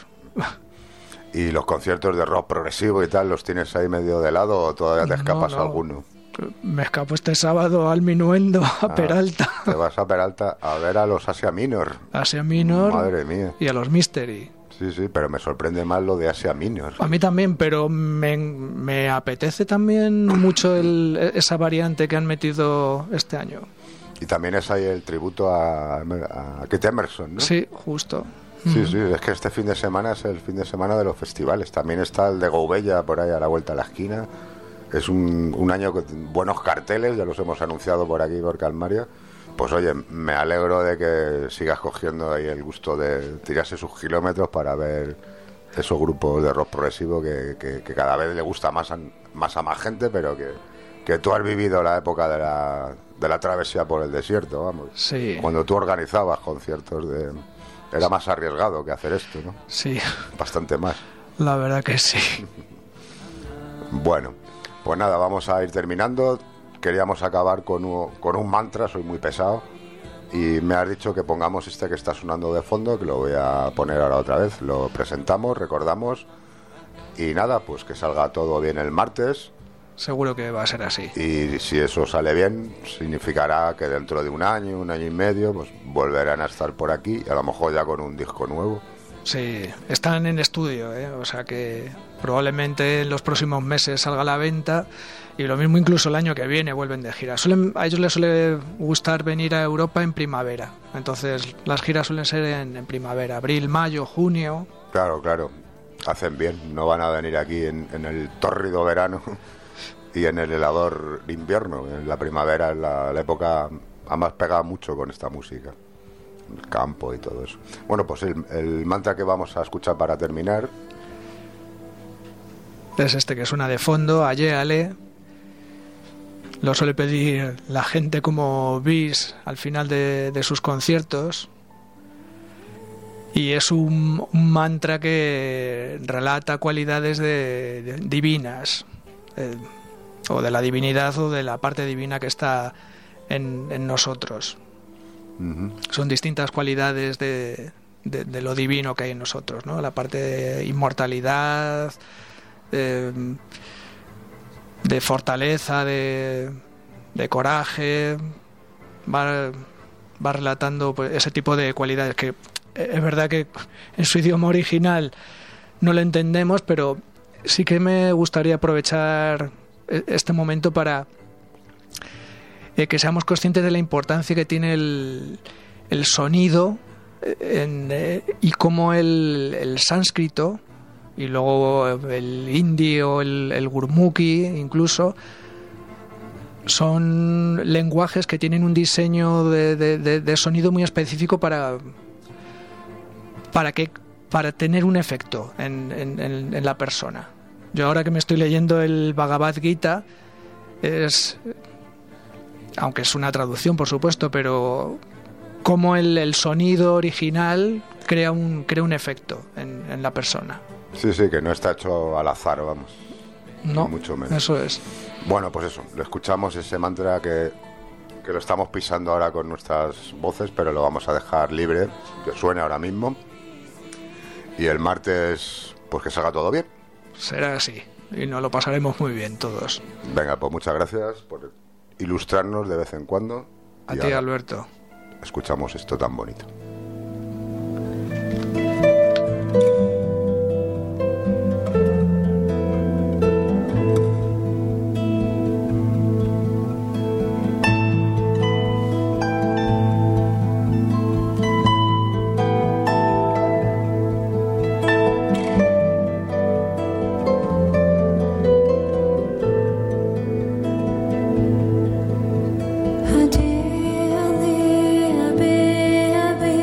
¿Y los conciertos de rock progresivo y tal los tienes ahí medio de lado o todavía te escapas no, no. a alguno? Me escapo este sábado al Minuendo, a ah, Peralta. Te vas a Peralta a ver a los Asia Minor. Asia Minor. Madre mía. Y a los Mystery. Sí, sí, pero me sorprende más lo de Asia Minor. A mí también, pero me, me apetece también mucho el, esa variante que han metido este año. Y también es ahí el tributo a, a Keith Emerson, ¿no? Sí, justo. Sí, sí, es que este fin de semana es el fin de semana de los festivales. También está el de Gouveia por ahí a la vuelta a la esquina. Es un, un año con buenos carteles, ya los hemos anunciado por aquí, por Calmaria. Pues oye, me alegro de que sigas cogiendo ahí el gusto de tirarse sus kilómetros para ver esos grupos de rock progresivo que, que, que cada vez le gusta más a, más a más gente, pero que, que tú has vivido la época de la, de la travesía por el desierto, vamos. Sí. Cuando tú organizabas conciertos de... Era más arriesgado que hacer esto, ¿no? Sí. Bastante más. La verdad que sí. Bueno, pues nada, vamos a ir terminando. Queríamos acabar con un, con un mantra, soy muy pesado, y me has dicho que pongamos este que está sonando de fondo, que lo voy a poner ahora otra vez. Lo presentamos, recordamos, y nada, pues que salga todo bien el martes. Seguro que va a ser así. Y si eso sale bien, significará que dentro de un año, un año y medio, pues volverán a estar por aquí, y a lo mejor ya con un disco nuevo. Sí, están en estudio, ¿eh? O sea que probablemente en los próximos meses salga a la venta, y lo mismo incluso el año que viene vuelven de gira. Suelen, a ellos les suele gustar venir a Europa en primavera, entonces las giras suelen ser en, en primavera, abril, mayo, junio. Claro, claro, hacen bien, no van a venir aquí en, en el tórrido verano y en el helador invierno. En la primavera es la, la época, además pega mucho con esta música. el campo y todo eso. Bueno, pues el, el mantra que vamos a escuchar para terminar es este que suena de fondo, Aye Ale. Lo suele pedir la gente como bis al final de, de sus conciertos. Y es un, un mantra que relata cualidades de, de, divinas, eh, o de la divinidad o de la parte divina que está en, en nosotros. Uh-huh. Son distintas cualidades de, de, de lo divino que hay en nosotros, ¿no? La parte de inmortalidad, de, de fortaleza, de, de coraje. Va, va relatando pues, ese tipo de cualidades que es verdad que en su idioma original no lo entendemos, pero sí que me gustaría aprovechar este momento para eh, que seamos conscientes de la importancia que tiene el, el sonido en, eh, y cómo el, el sánscrito y luego el hindi o el, el gurmukhi incluso son lenguajes que tienen un diseño de, de, de, de sonido muy específico para para que para tener un efecto en, en, en, en la persona. Yo ahora que me estoy leyendo el Bhagavad Gita, es, aunque es una traducción por supuesto, pero cómo el, el sonido original crea un crea un efecto en, en la persona. Sí, sí, que no está hecho al azar, vamos. No, mucho menos. Eso es. Bueno, pues eso, lo escuchamos, ese mantra que, que lo estamos pisando ahora con nuestras voces, pero lo vamos a dejar libre, que suene ahora mismo. Y el martes, pues que salga todo bien. Será así, y nos lo pasaremos muy bien todos. Venga, pues muchas gracias por ilustrarnos de vez en cuando. A ti, Alberto. Escuchamos esto tan bonito. Abe, abe, abe.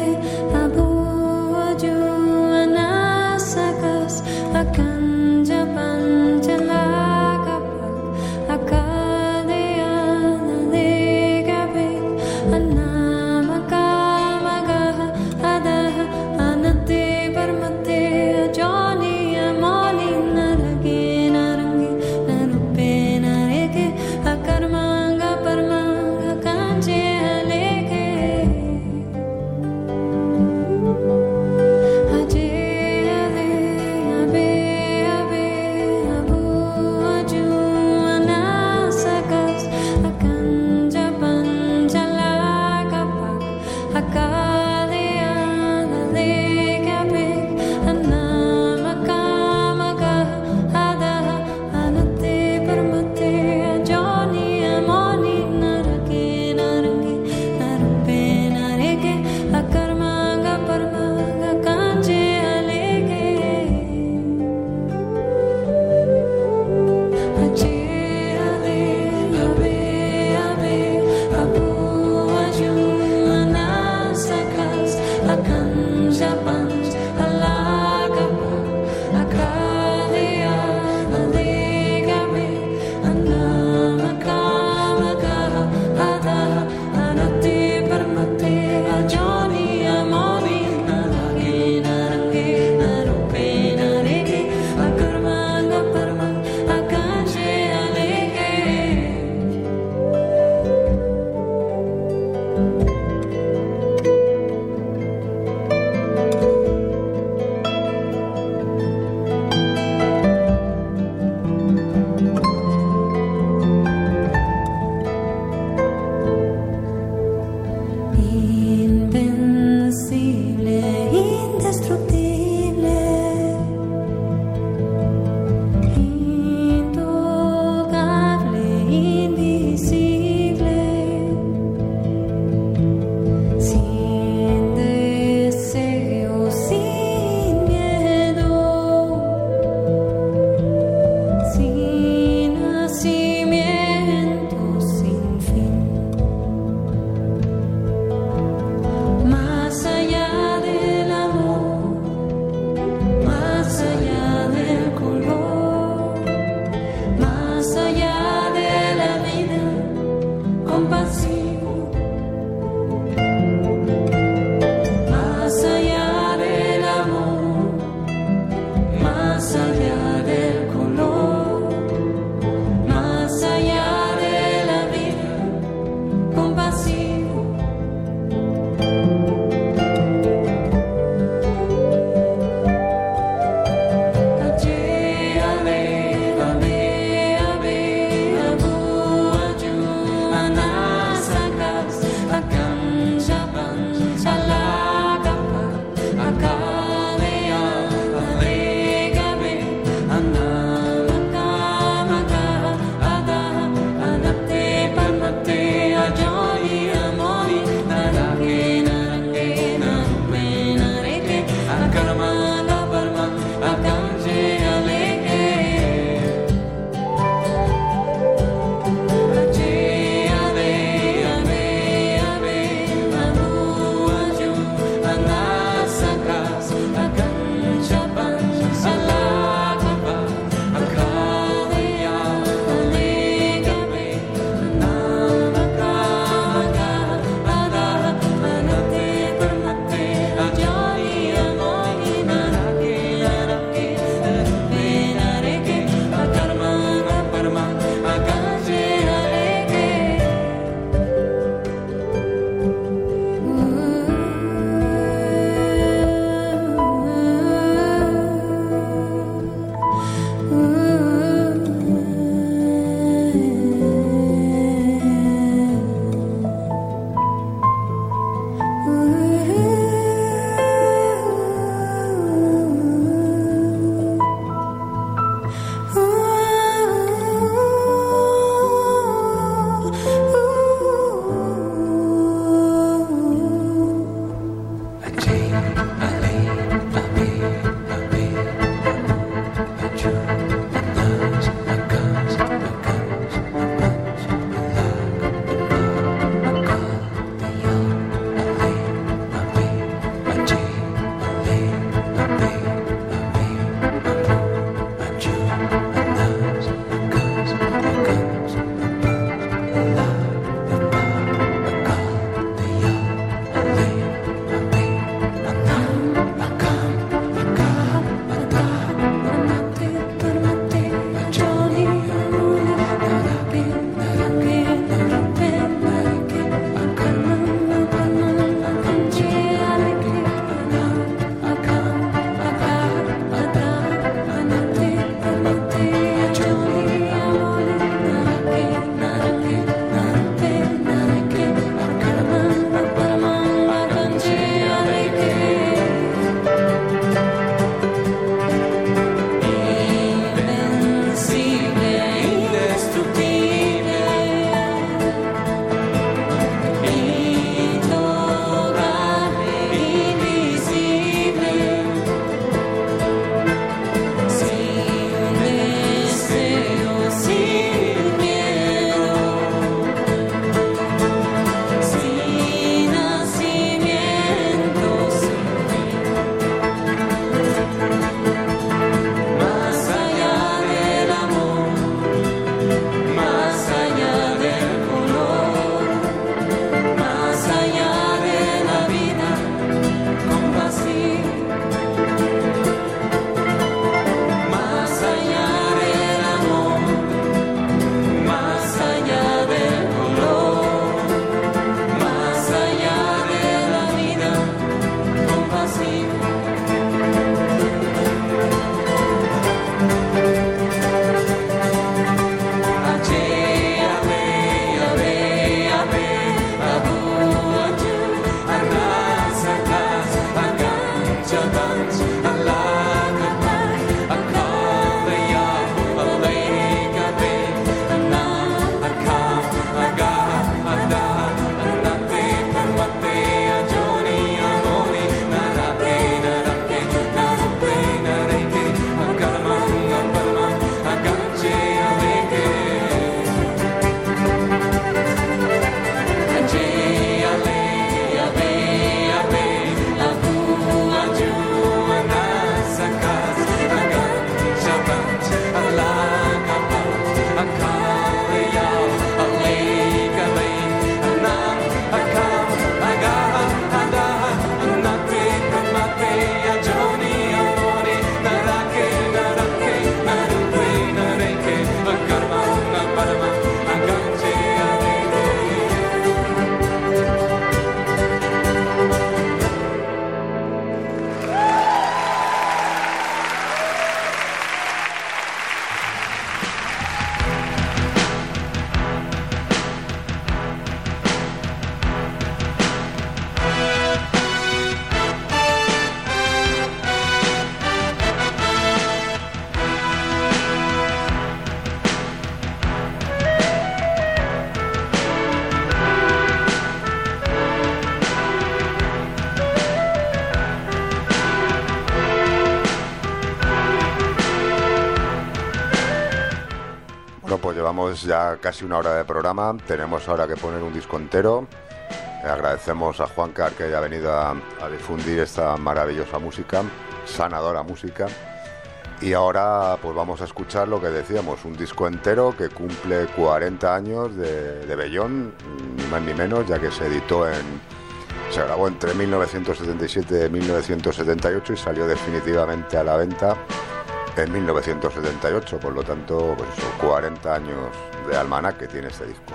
llevamos ya casi una hora de programa, tenemos ahora que poner un disco entero. Eh, agradecemos a Juancar que haya venido a, a difundir esta maravillosa música, sanadora música. Y ahora pues vamos a escuchar lo que decíamos, un disco entero que cumple cuarenta años de, de Bellón, ni más ni menos, ya que se editó en... se grabó entre mil novecientos setenta y siete y mil novecientos setenta y ocho y salió definitivamente a la venta en mil novecientos setenta y ocho, por lo tanto, pues eso, cuarenta años de almanaque tiene este disco.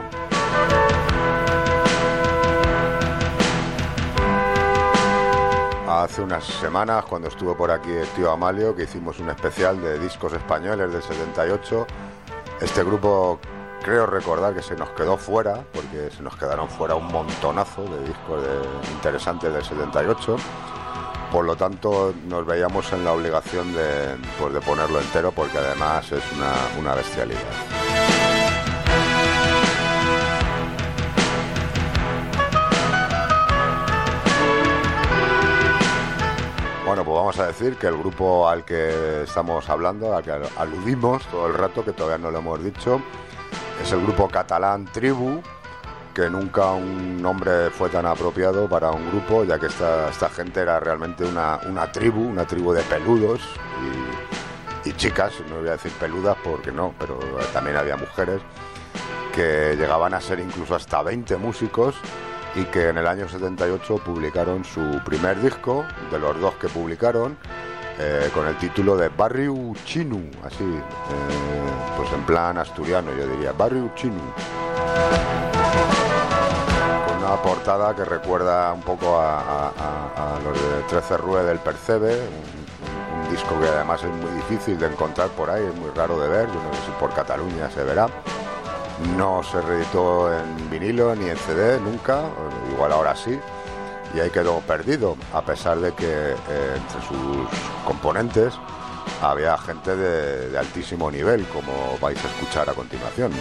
Hace unas semanas, cuando estuvo por aquí el tío Amalio, que hicimos un especial de discos españoles del setenta y ocho, este grupo creo recordar que se nos quedó fuera, porque se nos quedaron fuera un montonazo de discos de, interesantes del setenta y ocho, por lo tanto nos veíamos en la obligación de, pues, de ponerlo entero, porque además es una, una bestialidad. Bueno, pues vamos a decir que el grupo al que estamos hablando, al que aludimos todo el rato, que todavía no lo hemos dicho, es el grupo catalán Tribu, que nunca un nombre fue tan apropiado para un grupo, ya que esta, esta gente era realmente una, una tribu, una tribu de peludos y, y chicas, no voy a decir peludas porque no, pero también había mujeres, que llegaban a ser incluso hasta veinte músicos, y que en el año setenta y ocho publicaron su primer disco, de los dos que publicaron, eh, con el título de Barriu Chinu, así, eh, pues en plan asturiano yo diría, Barriu Chinu, con una portada que recuerda un poco a, a, a, a los de trece Rue del Percebe, un, un, un disco que además es muy difícil de encontrar por ahí, es muy raro de ver, yo no sé si por Cataluña se verá. No se reeditó en vinilo ni en C D nunca, igual ahora sí, y ahí quedó perdido, a pesar de que eh, entre sus componentes había gente de, de altísimo nivel, como vais a escuchar a continuación.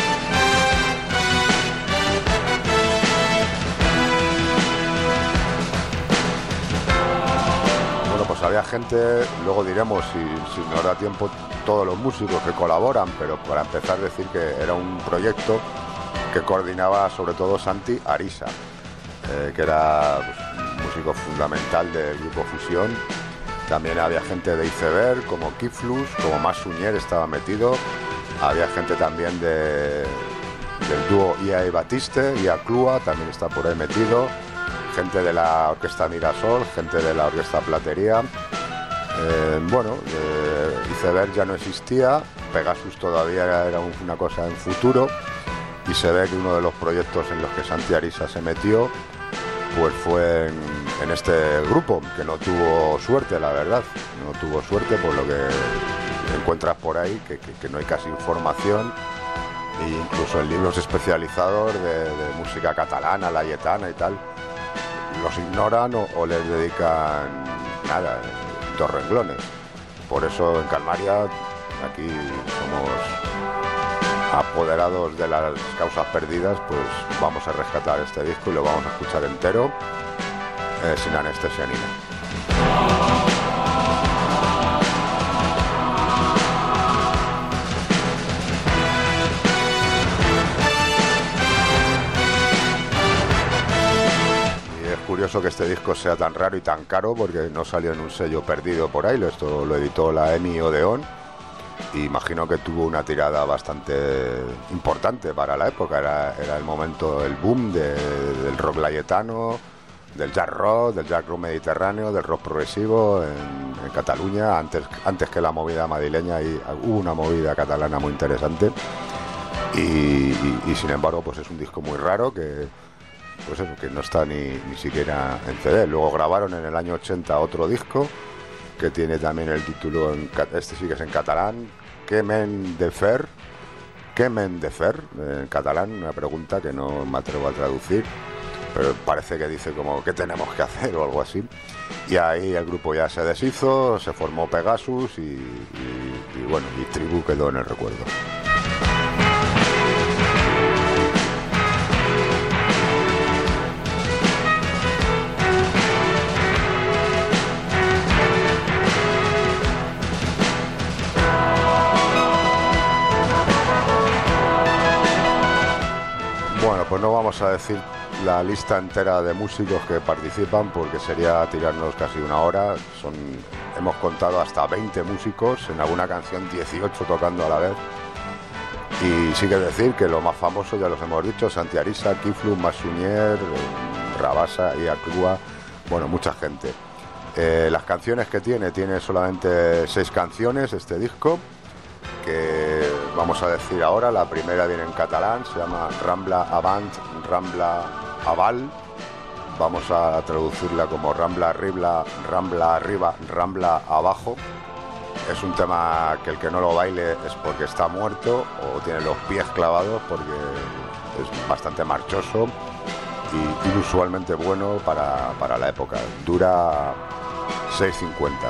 Bueno, pues había gente, luego diremos, si, si nos da tiempo, todos los músicos que colaboran, pero para empezar decir que era un proyecto que coordinaba sobre todo Santi Arisa, eh, que era pues, un músico fundamental del grupo Fusión. También había gente de Iceberg, como Kiflus, como Mas Suñer estaba metido, había gente también de, del dúo Ia y Batiste, Ia Clua también está por ahí metido, gente de la orquesta Mirasol, gente de la orquesta Platería. Eh, bueno, eh, Iceberg ya no existía, Pegasus todavía era una cosa en futuro, y se ve que uno de los proyectos en los que Santi Arisa se metió pues fue en, en este grupo, que no tuvo suerte, la verdad, no tuvo suerte, por lo que encuentras por ahí que, que, que no hay casi información, e incluso en libros especializados de, de música catalana, layetana y tal, los ignoran o, o les dedican nada, dos renglones. Por eso en Calmaria aquí somos apoderados de las causas perdidas, pues vamos a rescatar este disco y lo vamos a escuchar entero, eh, sin anestesia ni nada. Curioso que este disco sea tan raro y tan caro, porque no salió en un sello perdido por ahí, esto lo editó la EMI Odeón, y imagino que tuvo una tirada bastante importante para la época, era, era el momento, el boom de, del rock layetano, del jazz rock, del jazz rock mediterráneo, del rock progresivo en, en Cataluña, antes, antes que la movida madrileña, y hubo una movida catalana muy interesante, y, y, y sin embargo pues es un disco muy raro que pues eso, que no está ni, ni siquiera en C D. Luego grabaron en el año ochenta otro disco que tiene también el título, en, este sí que es en catalán, Que men de fer, Que men de fer, en catalán, una pregunta que no me atrevo a traducir, pero parece que dice como ¿qué tenemos que hacer? O algo así. Y ahí el grupo ya se deshizo, se formó Pegasus y, y, y bueno, y Tribu quedó en el recuerdo. pues no vamos a decir la lista entera de músicos que participan porque sería tirarnos casi una hora. Son, hemos contado hasta veinte músicos, en alguna canción dieciocho tocando a la vez. Y sí que decir que lo más famoso, ya los hemos dicho, Santi Arisa, Kiflu, Masunier, Rabasa y Acrua, bueno, mucha gente. Eh, las canciones que tiene, tiene solamente seis canciones este disco, que vamos a decir ahora. La primera viene en catalán, se llama Rambla Avant, Rambla Aval. Vamos a traducirla como Rambla Arriba, Rambla Arriba, Rambla Abajo. Es un tema que el que no lo baile es porque está muerto o tiene los pies clavados, porque es bastante marchoso y inusualmente bueno para, para la época. Dura seis cincuenta.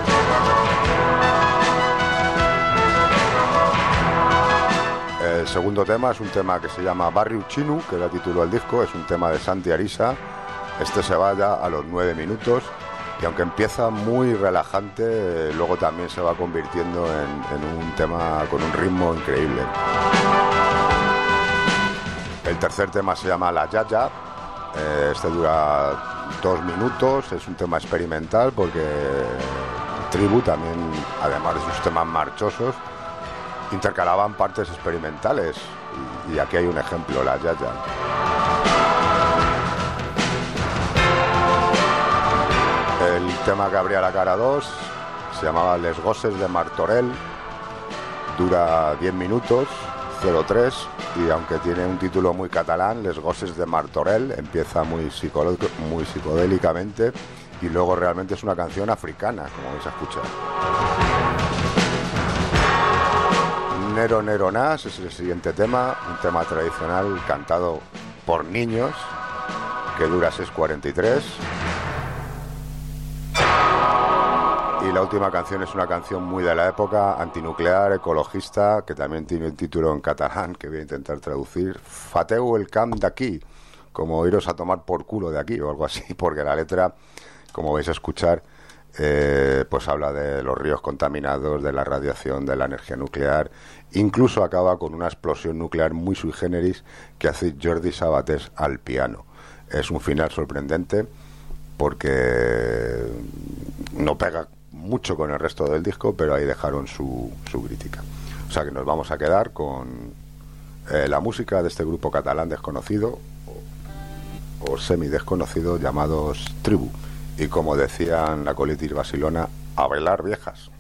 El segundo tema es un tema que se llama Barriu Chinu, que da título al disco. Es un tema de Santi Arisa. Este se va ya a los nueve minutos. Y aunque empieza muy relajante, luego también se va convirtiendo en, en un tema con un ritmo increíble. El tercer tema se llama La Yaya. Este dura dos minutos, es un tema experimental porque Tribu también, además de sus temas marchosos, intercalaban partes experimentales. Y, y aquí hay un ejemplo, La Yaya. El tema que abría la cara dos se llamaba Les Gosses de Martorell, dura diez minutos, cero tres, y aunque tiene un título muy catalán, Les Gosses de Martorell, empieza muy, psicolo- muy psicodélicamente y luego realmente es una canción africana, como vais a escuchar. Nero Nero Nas es el siguiente tema, un tema tradicional cantado por niños que dura seis cuarenta y tres. Y la última canción es una canción muy de la época, antinuclear, ecologista, que también tiene el título en catalán, que voy a intentar traducir. Fateu el camp d'aquí, como iros a tomar por culo de aquí, o algo así, porque la letra, como vais a escuchar, eh, pues habla de los ríos contaminados, de la radiación, de la energía nuclear. Incluso acaba con una explosión nuclear muy sui generis que hace Jordi Sabatés al piano. Es un final sorprendente porque no pega mucho con el resto del disco, pero ahí dejaron su, su crítica. O sea que nos vamos a quedar con eh, la música de este grupo catalán desconocido o, o semi desconocido llamados Tribu, y como decían la colitis basilona, a bailar viejas.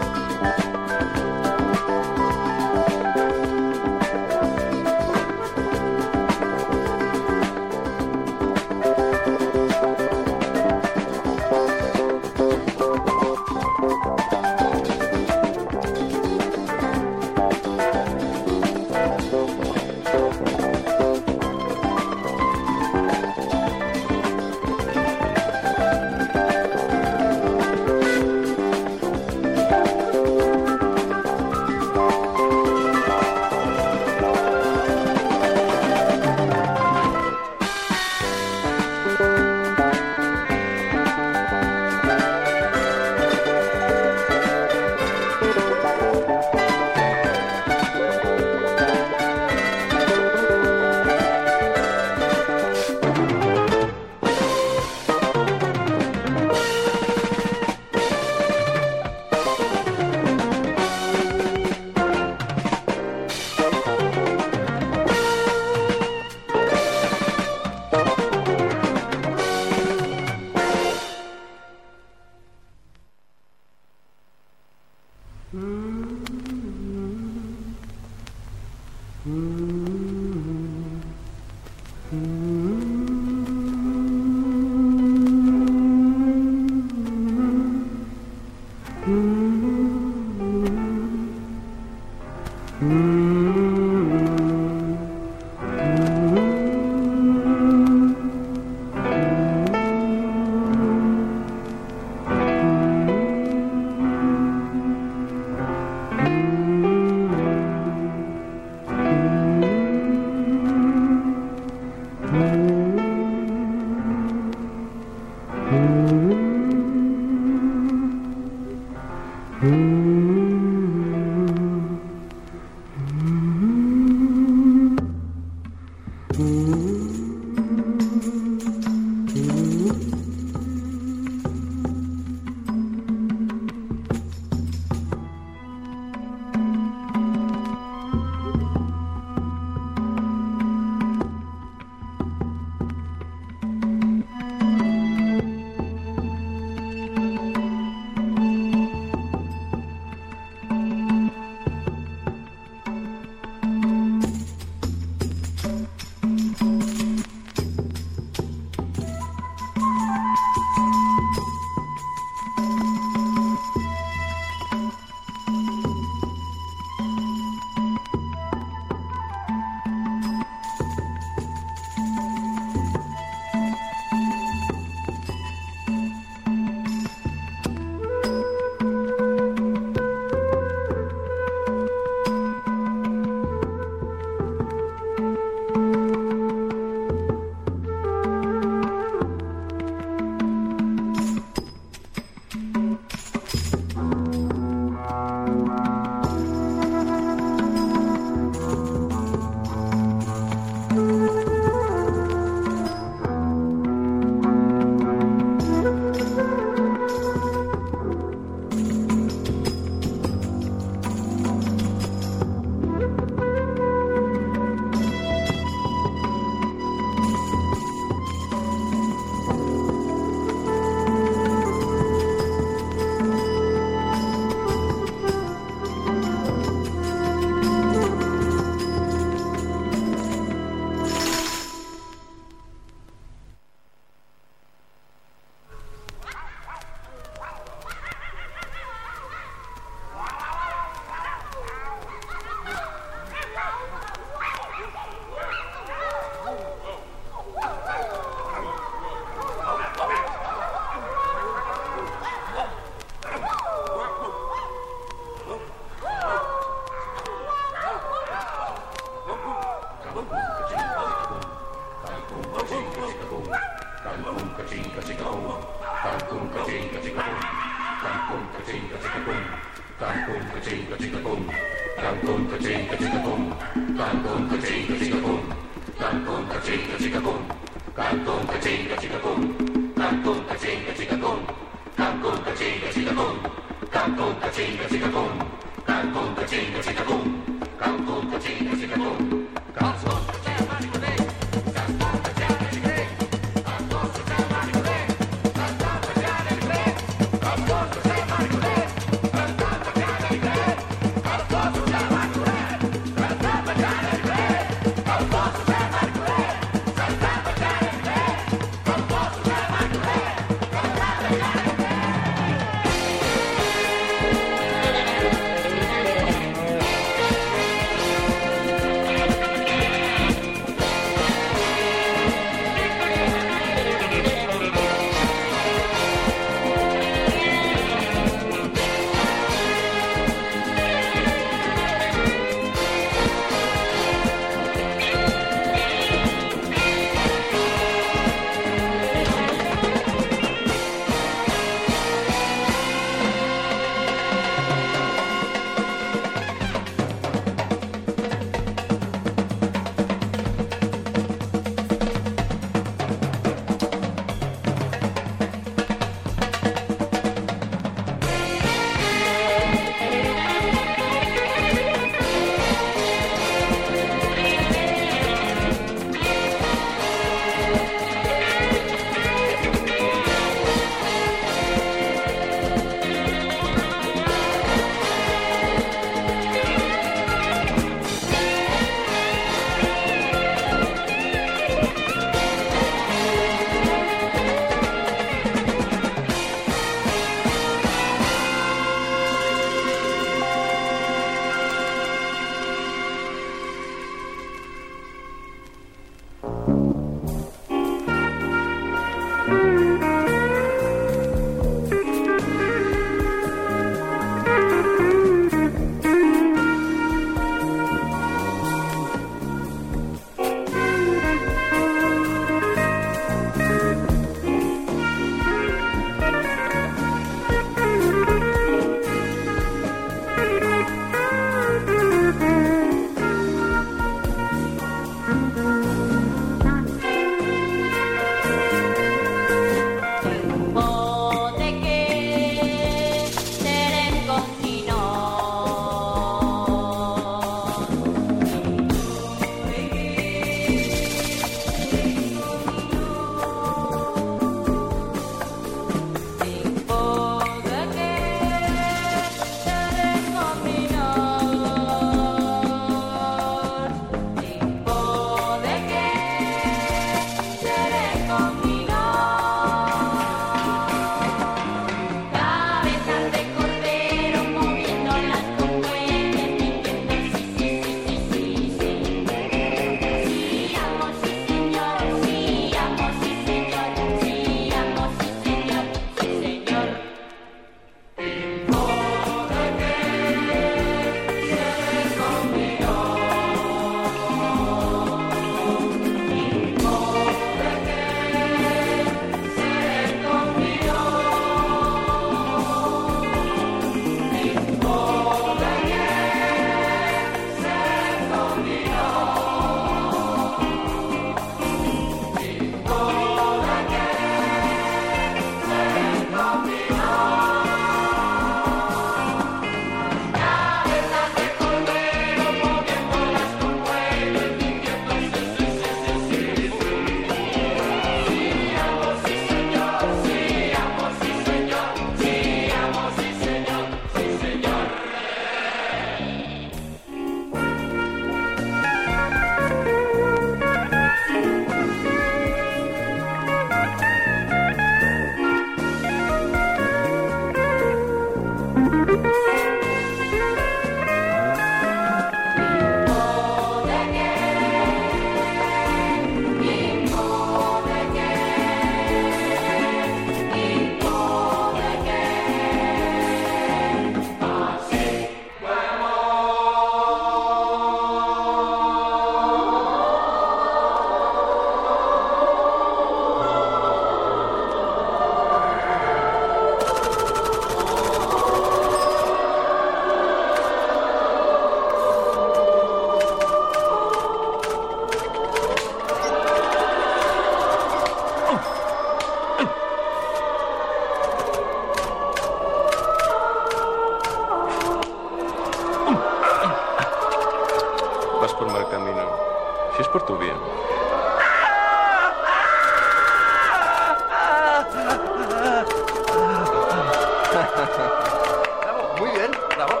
Bravo, muy bien, bravo.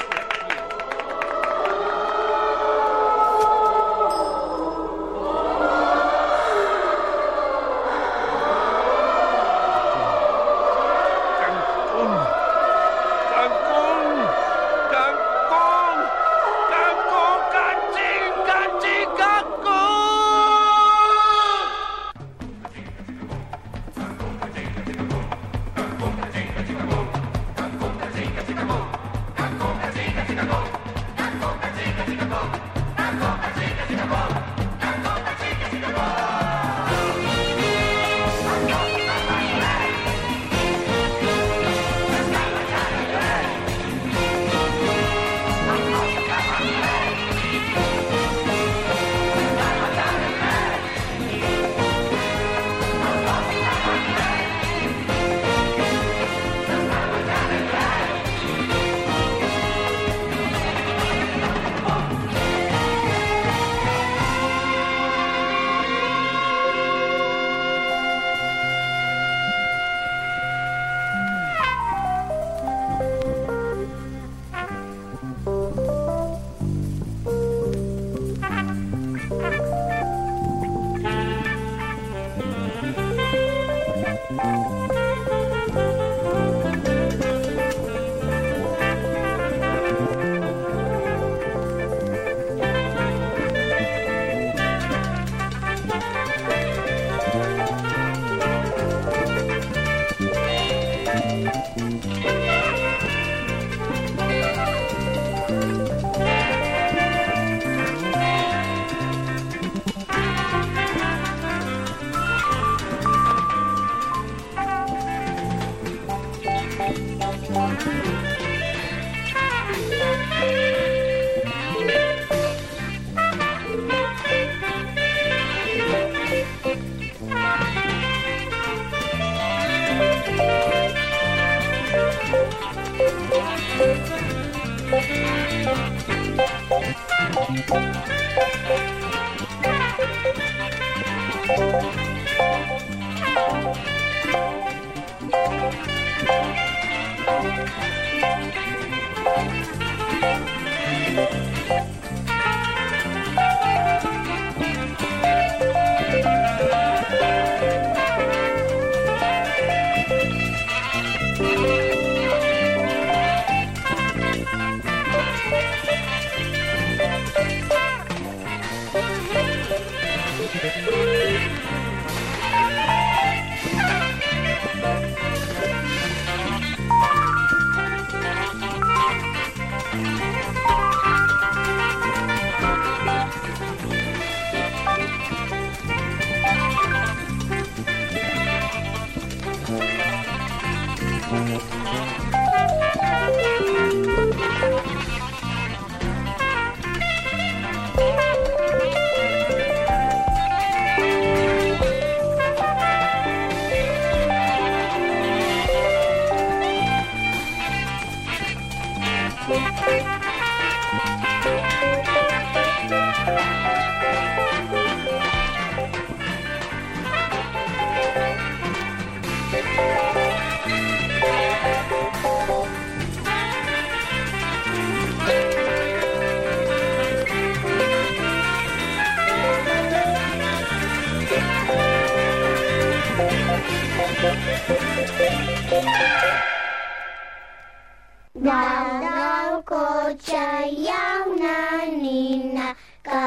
Dalt del cotxe hi ha una nina que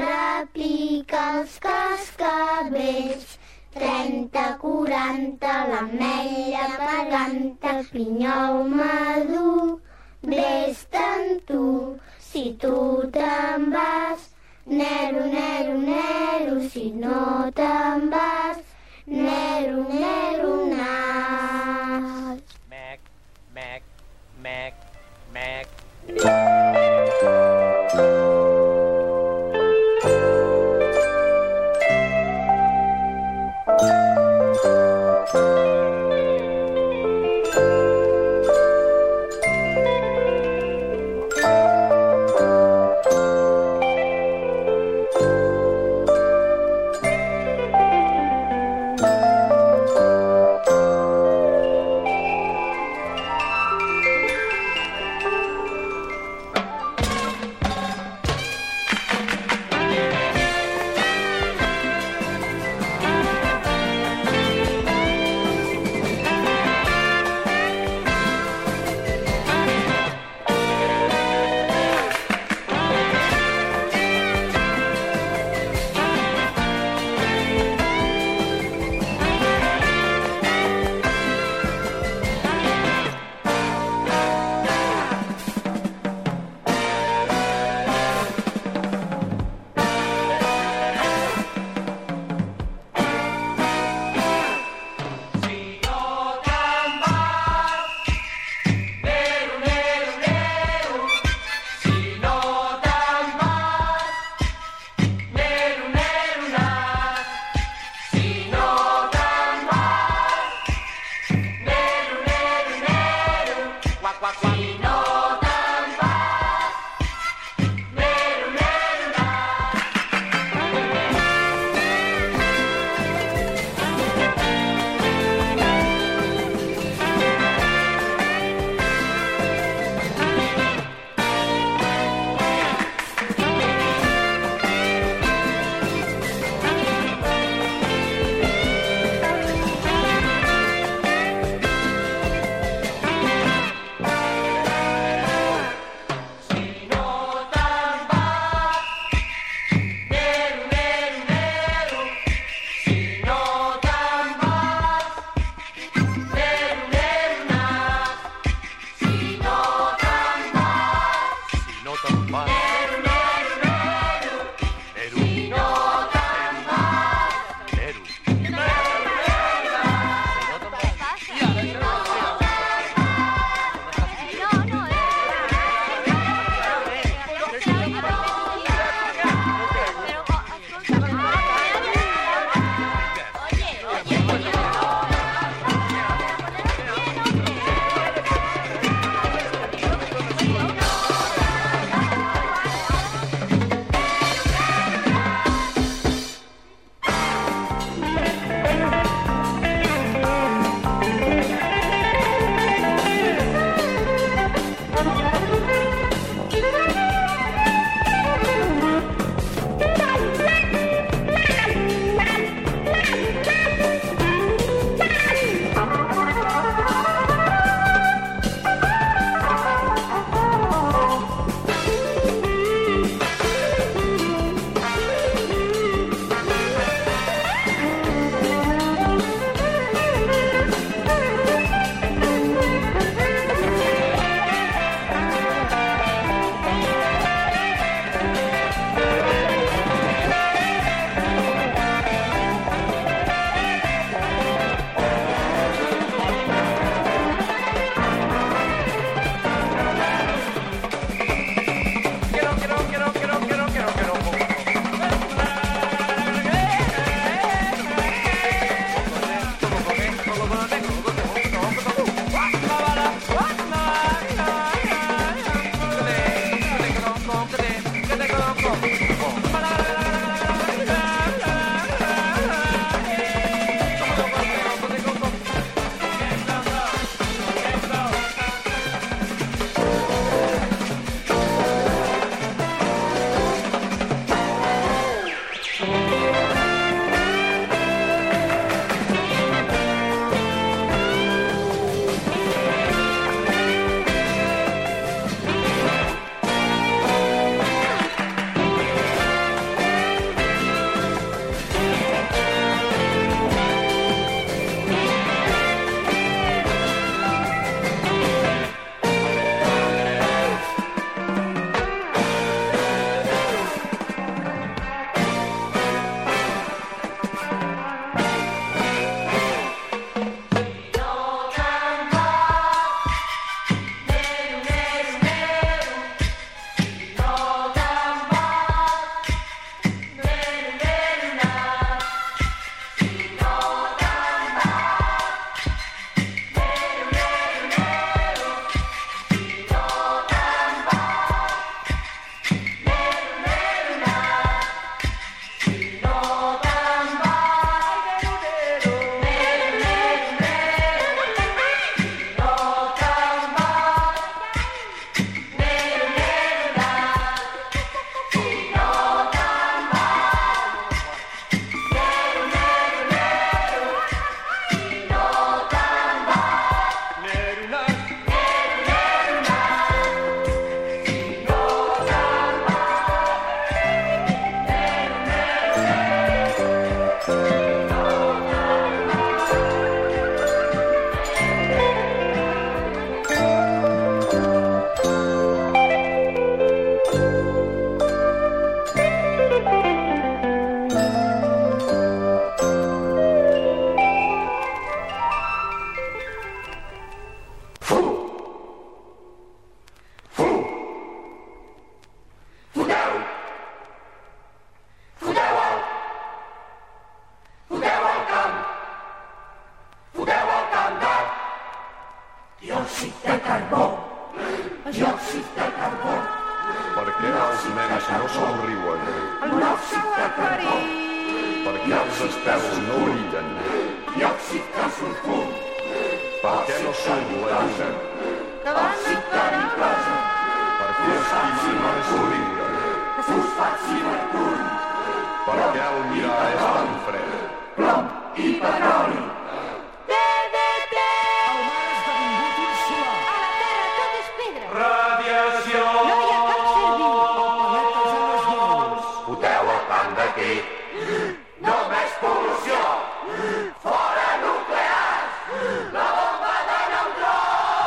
repica els cascavells. Trenta, quaranta, l'ametlla pagant el pinyol madur. Vés-te'n tu, si tu te'n vas. Nero, nero, nero, si no te'n vas. Nero, nero, nas. Mec, mec, mec, mec. no somriuen. El nou sol ha parit. Perquè els estels no brillen. Diòxid de sulfur. Per què no surt la llum? Que van a parar. Perquè estimar no és riure. Fosfats i mercuri. Perquè el mirar és tan fred. Plom i petroli. D D T! El mar ha esdevingut un solar. A la Terra tot és pedra. Radiació! No hi ha cap ser viu. El planeta ja no és nous. Foteu el camp d'aquí. No més pol·lució. Fora nuclears. La bomba de neutrons.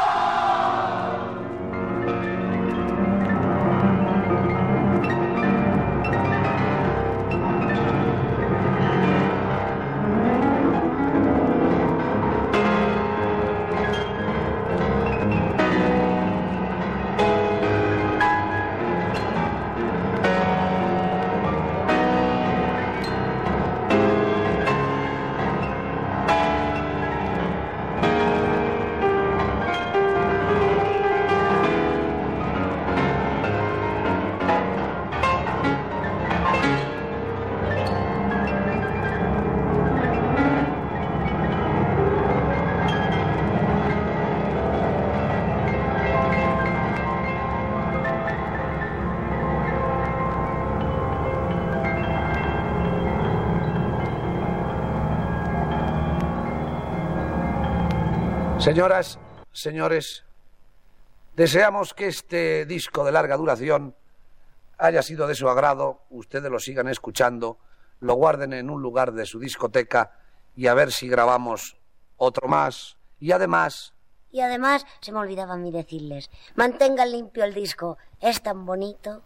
Señoras, señores, deseamos que este disco de larga duración haya sido de su agrado, ustedes lo sigan escuchando, lo guarden en un lugar de su discoteca y a ver si grabamos otro más. Y además... Y además, se me olvidaba a mí decirles, mantengan limpio el disco, es tan bonito.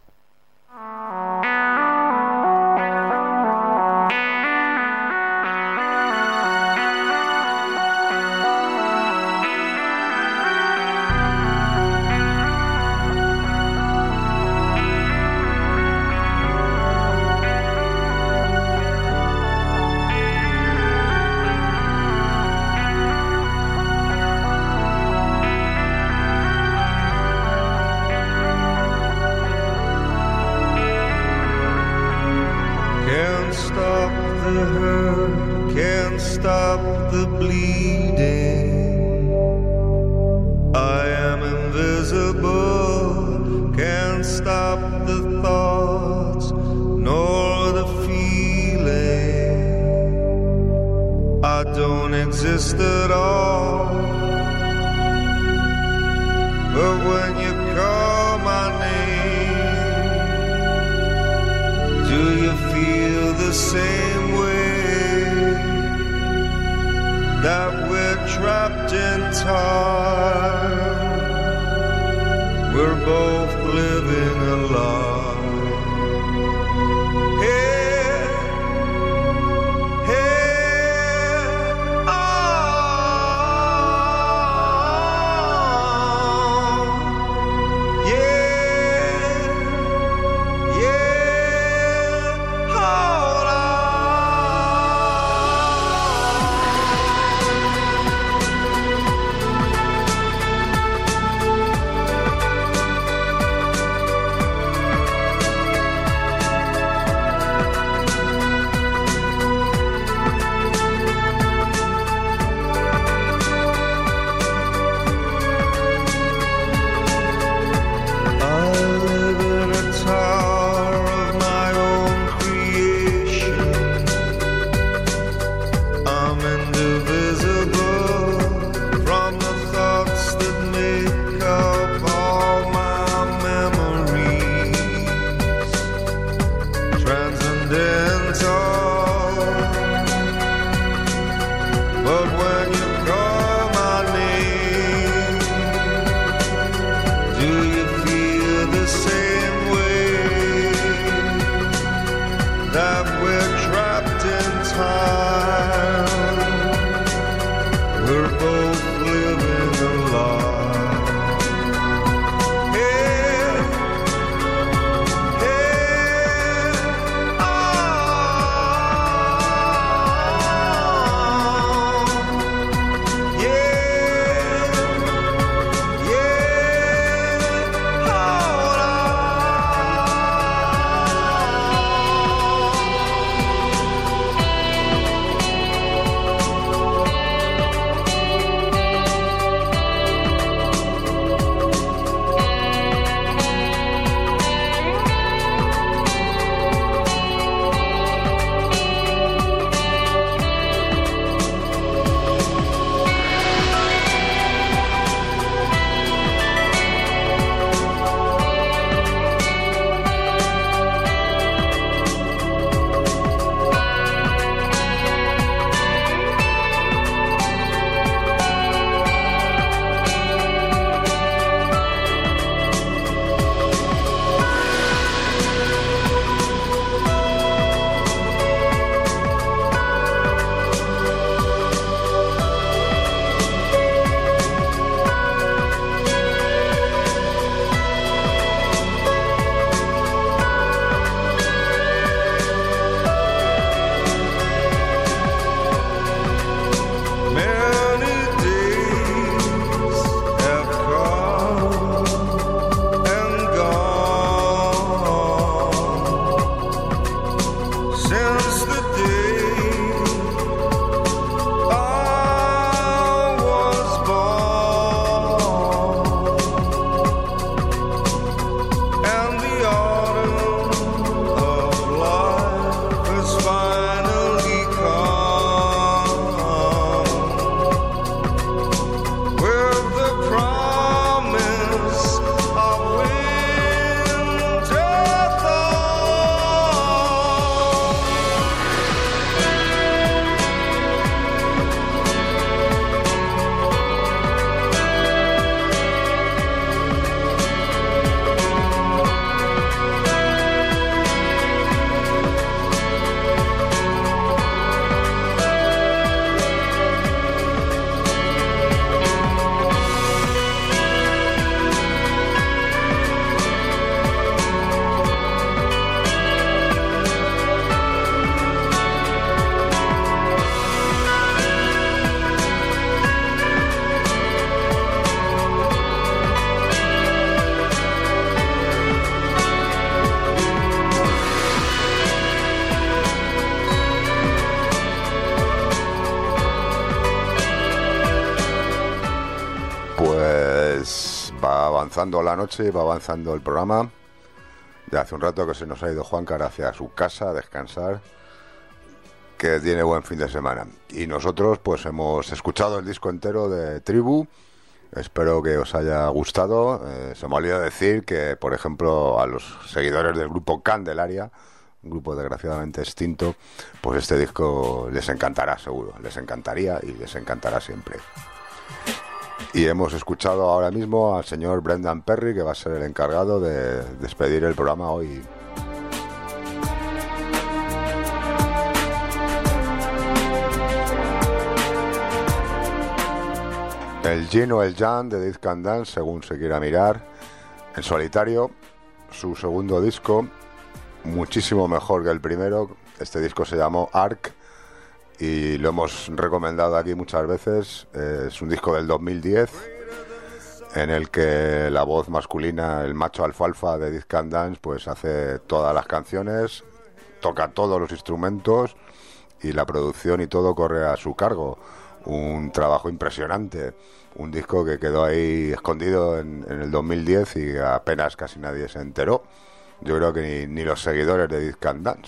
Exist at all, but when you call my name, do you feel the same way, that we're trapped in time, we're both living a lie? avanzando la noche, va avanzando el programa. Ya hace un rato que se nos ha ido Juancar hacia su casa a descansar, que tiene buen fin de semana. Y nosotros pues hemos escuchado el disco entero de Tribu. Espero que os haya gustado. Eh, se me olvidó decir que, por ejemplo, a los seguidores del grupo Candelaria, un grupo desgraciadamente extinto, pues este disco les encantará seguro, les encantaría y les encantará siempre. Y hemos escuchado ahora mismo al señor Brendan Perry, que va a ser el encargado de despedir el programa hoy. El Yin o el Yang de Dead Can Dance, según se quiera mirar, en solitario, su segundo disco, muchísimo mejor que el primero. Este disco se llamó Ark y lo hemos recomendado aquí muchas veces. Es un disco del dos mil diez en el que la voz masculina, el macho alfalfa de Dead Can Dance, pues hace todas las canciones, toca todos los instrumentos y la producción y todo corre a su cargo. Un trabajo impresionante, un disco que quedó ahí escondido en, en el dos mil diez y apenas casi nadie se enteró. Yo creo que ni, ni los seguidores de Dead Can Dance.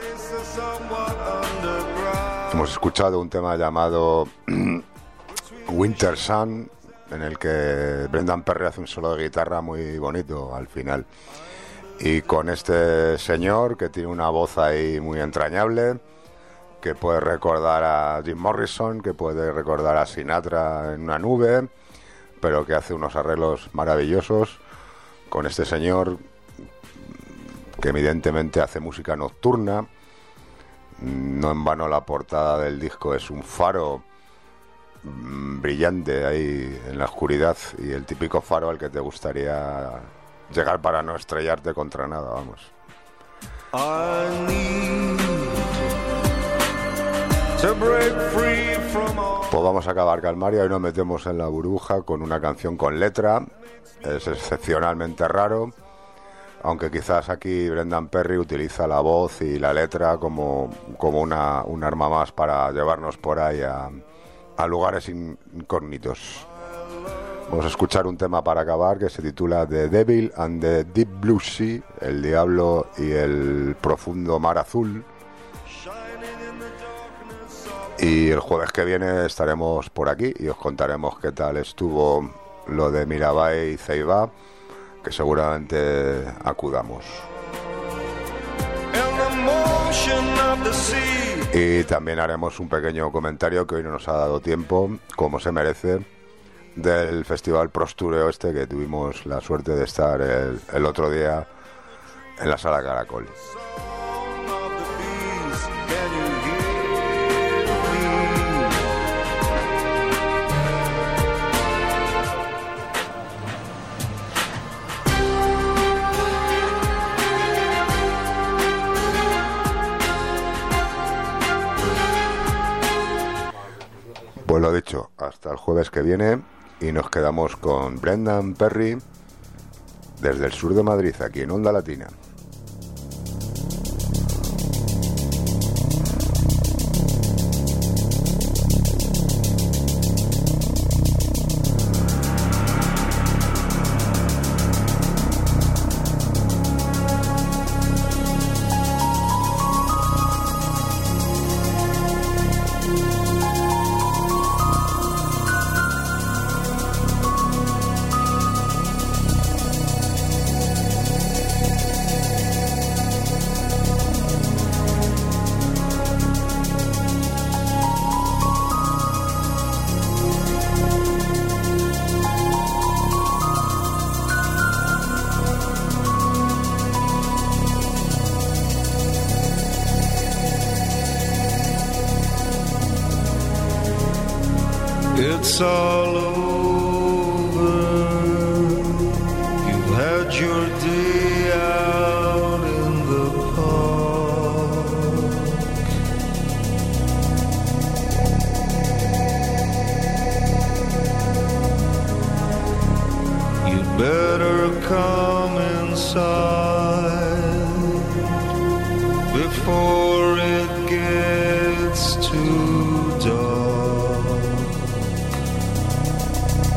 Hemos escuchado un tema llamado Winter Sun, en el que Brendan Perry hace un solo de guitarra muy bonito al final. Y con este señor que tiene una voz ahí muy entrañable, que puede recordar a Jim Morrison, que puede recordar a Sinatra en una nube, pero que hace unos arreglos maravillosos, con este señor que evidentemente hace música nocturna. No en vano la portada del disco es un faro brillante ahí en la oscuridad, y el típico faro al que te gustaría llegar para no estrellarte contra nada, vamos. Pues vamos a acabar calmaria y nos metemos en la burbuja con una canción con letra. Es excepcionalmente raro, aunque quizás aquí Brendan Perry utiliza la voz y la letra como, como una, un arma más para llevarnos por ahí a, a lugares incógnitos. Vamos a escuchar un tema para acabar que se titula The Devil and the Deep Blue Sea, el diablo y el profundo mar azul. Y el jueves que viene estaremos por aquí y os contaremos qué tal estuvo lo de Mirabai y Ceibá, que seguramente acudamos. Y también haremos un pequeño comentario que hoy no nos ha dado tiempo, como se merece, del Festival Prostureo este que tuvimos la suerte de estar el, el otro día en la Sala Caracol. Pues lo dicho, hasta el jueves que viene y nos quedamos con Brendan Perry desde el sur de Madrid, aquí en Onda Latina. It's all over. You had your day out in the park. You'd better come inside before it gets too dark.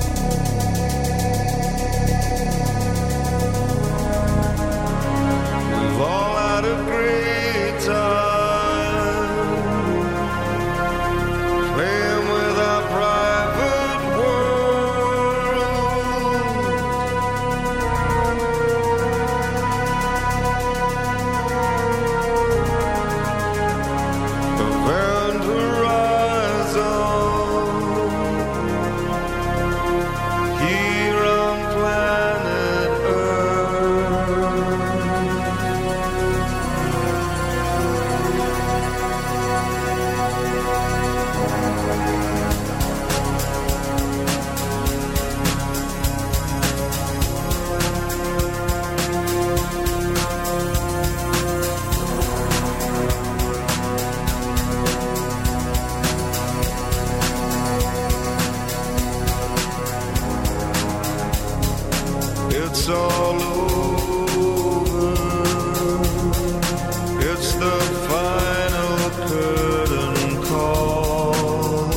it's all over. It's the final curtain call.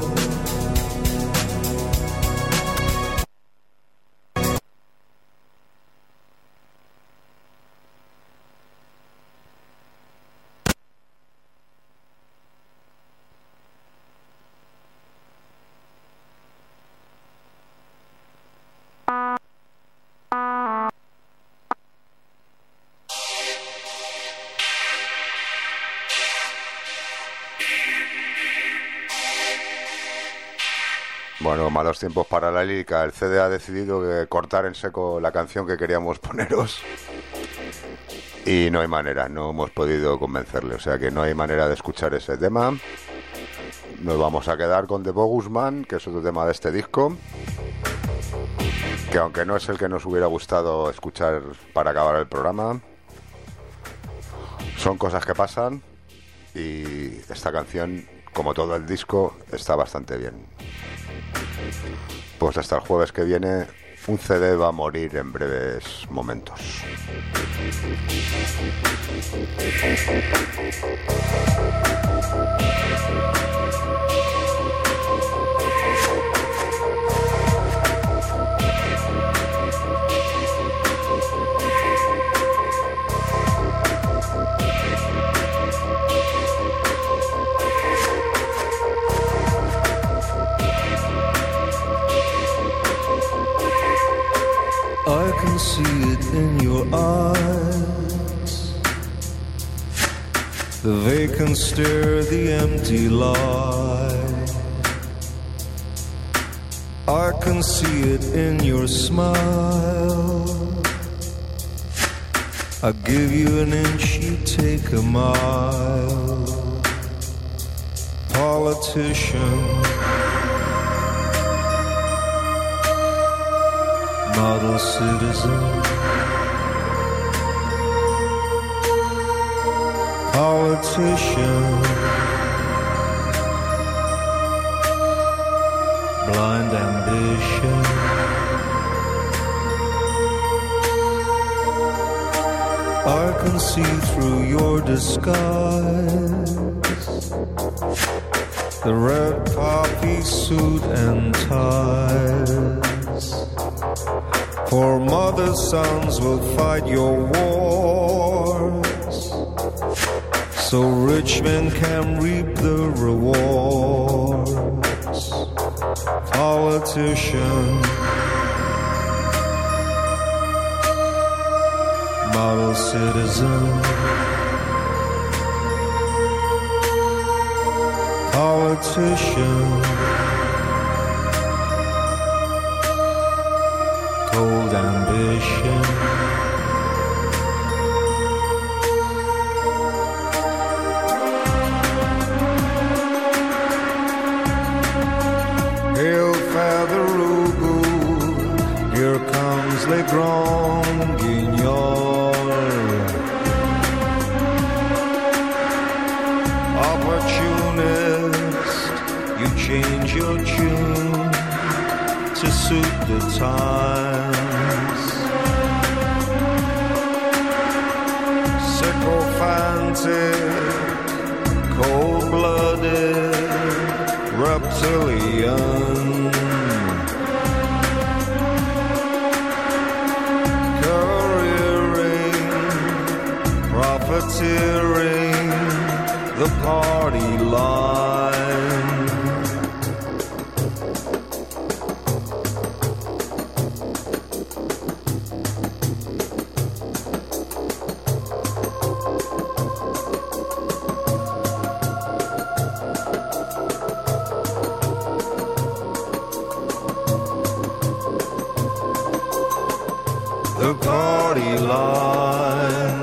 Bueno, malos tiempos para la lírica. El C D ha decidido que cortar en seco la canción que queríamos poneros. Y no hay manera, no hemos podido convencerle. O sea que no hay manera de escuchar ese tema. Nos vamos a quedar con The Bogus Man, que es otro tema de este disco. Que aunque no es el que nos hubiera gustado escuchar para acabar el programa, son cosas que pasan. Y esta canción, como todo el disco, está bastante bien. Pues hasta el jueves que viene, un C D va a morir en breves momentos. I can see it in your eyes, the vacant stare, the empty lie. I can see it in your smile. I give you an inch, you take a mile. Politician, model citizen, politician, blind ambition. I can see through your disguise, the red poppy suit and ties. For mother sons will fight your wars, so rich men can reap the rewards. Politician, model citizen, politician, cold ambition. Hail Father Ugu, here comes Le Grand Guignol. Opportunist, you change your tune to suit the times. Sycophantic, cold-blooded, reptilian. Careering, profiteering, the party line. The party line.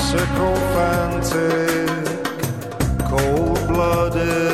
sycophantic, cold-blooded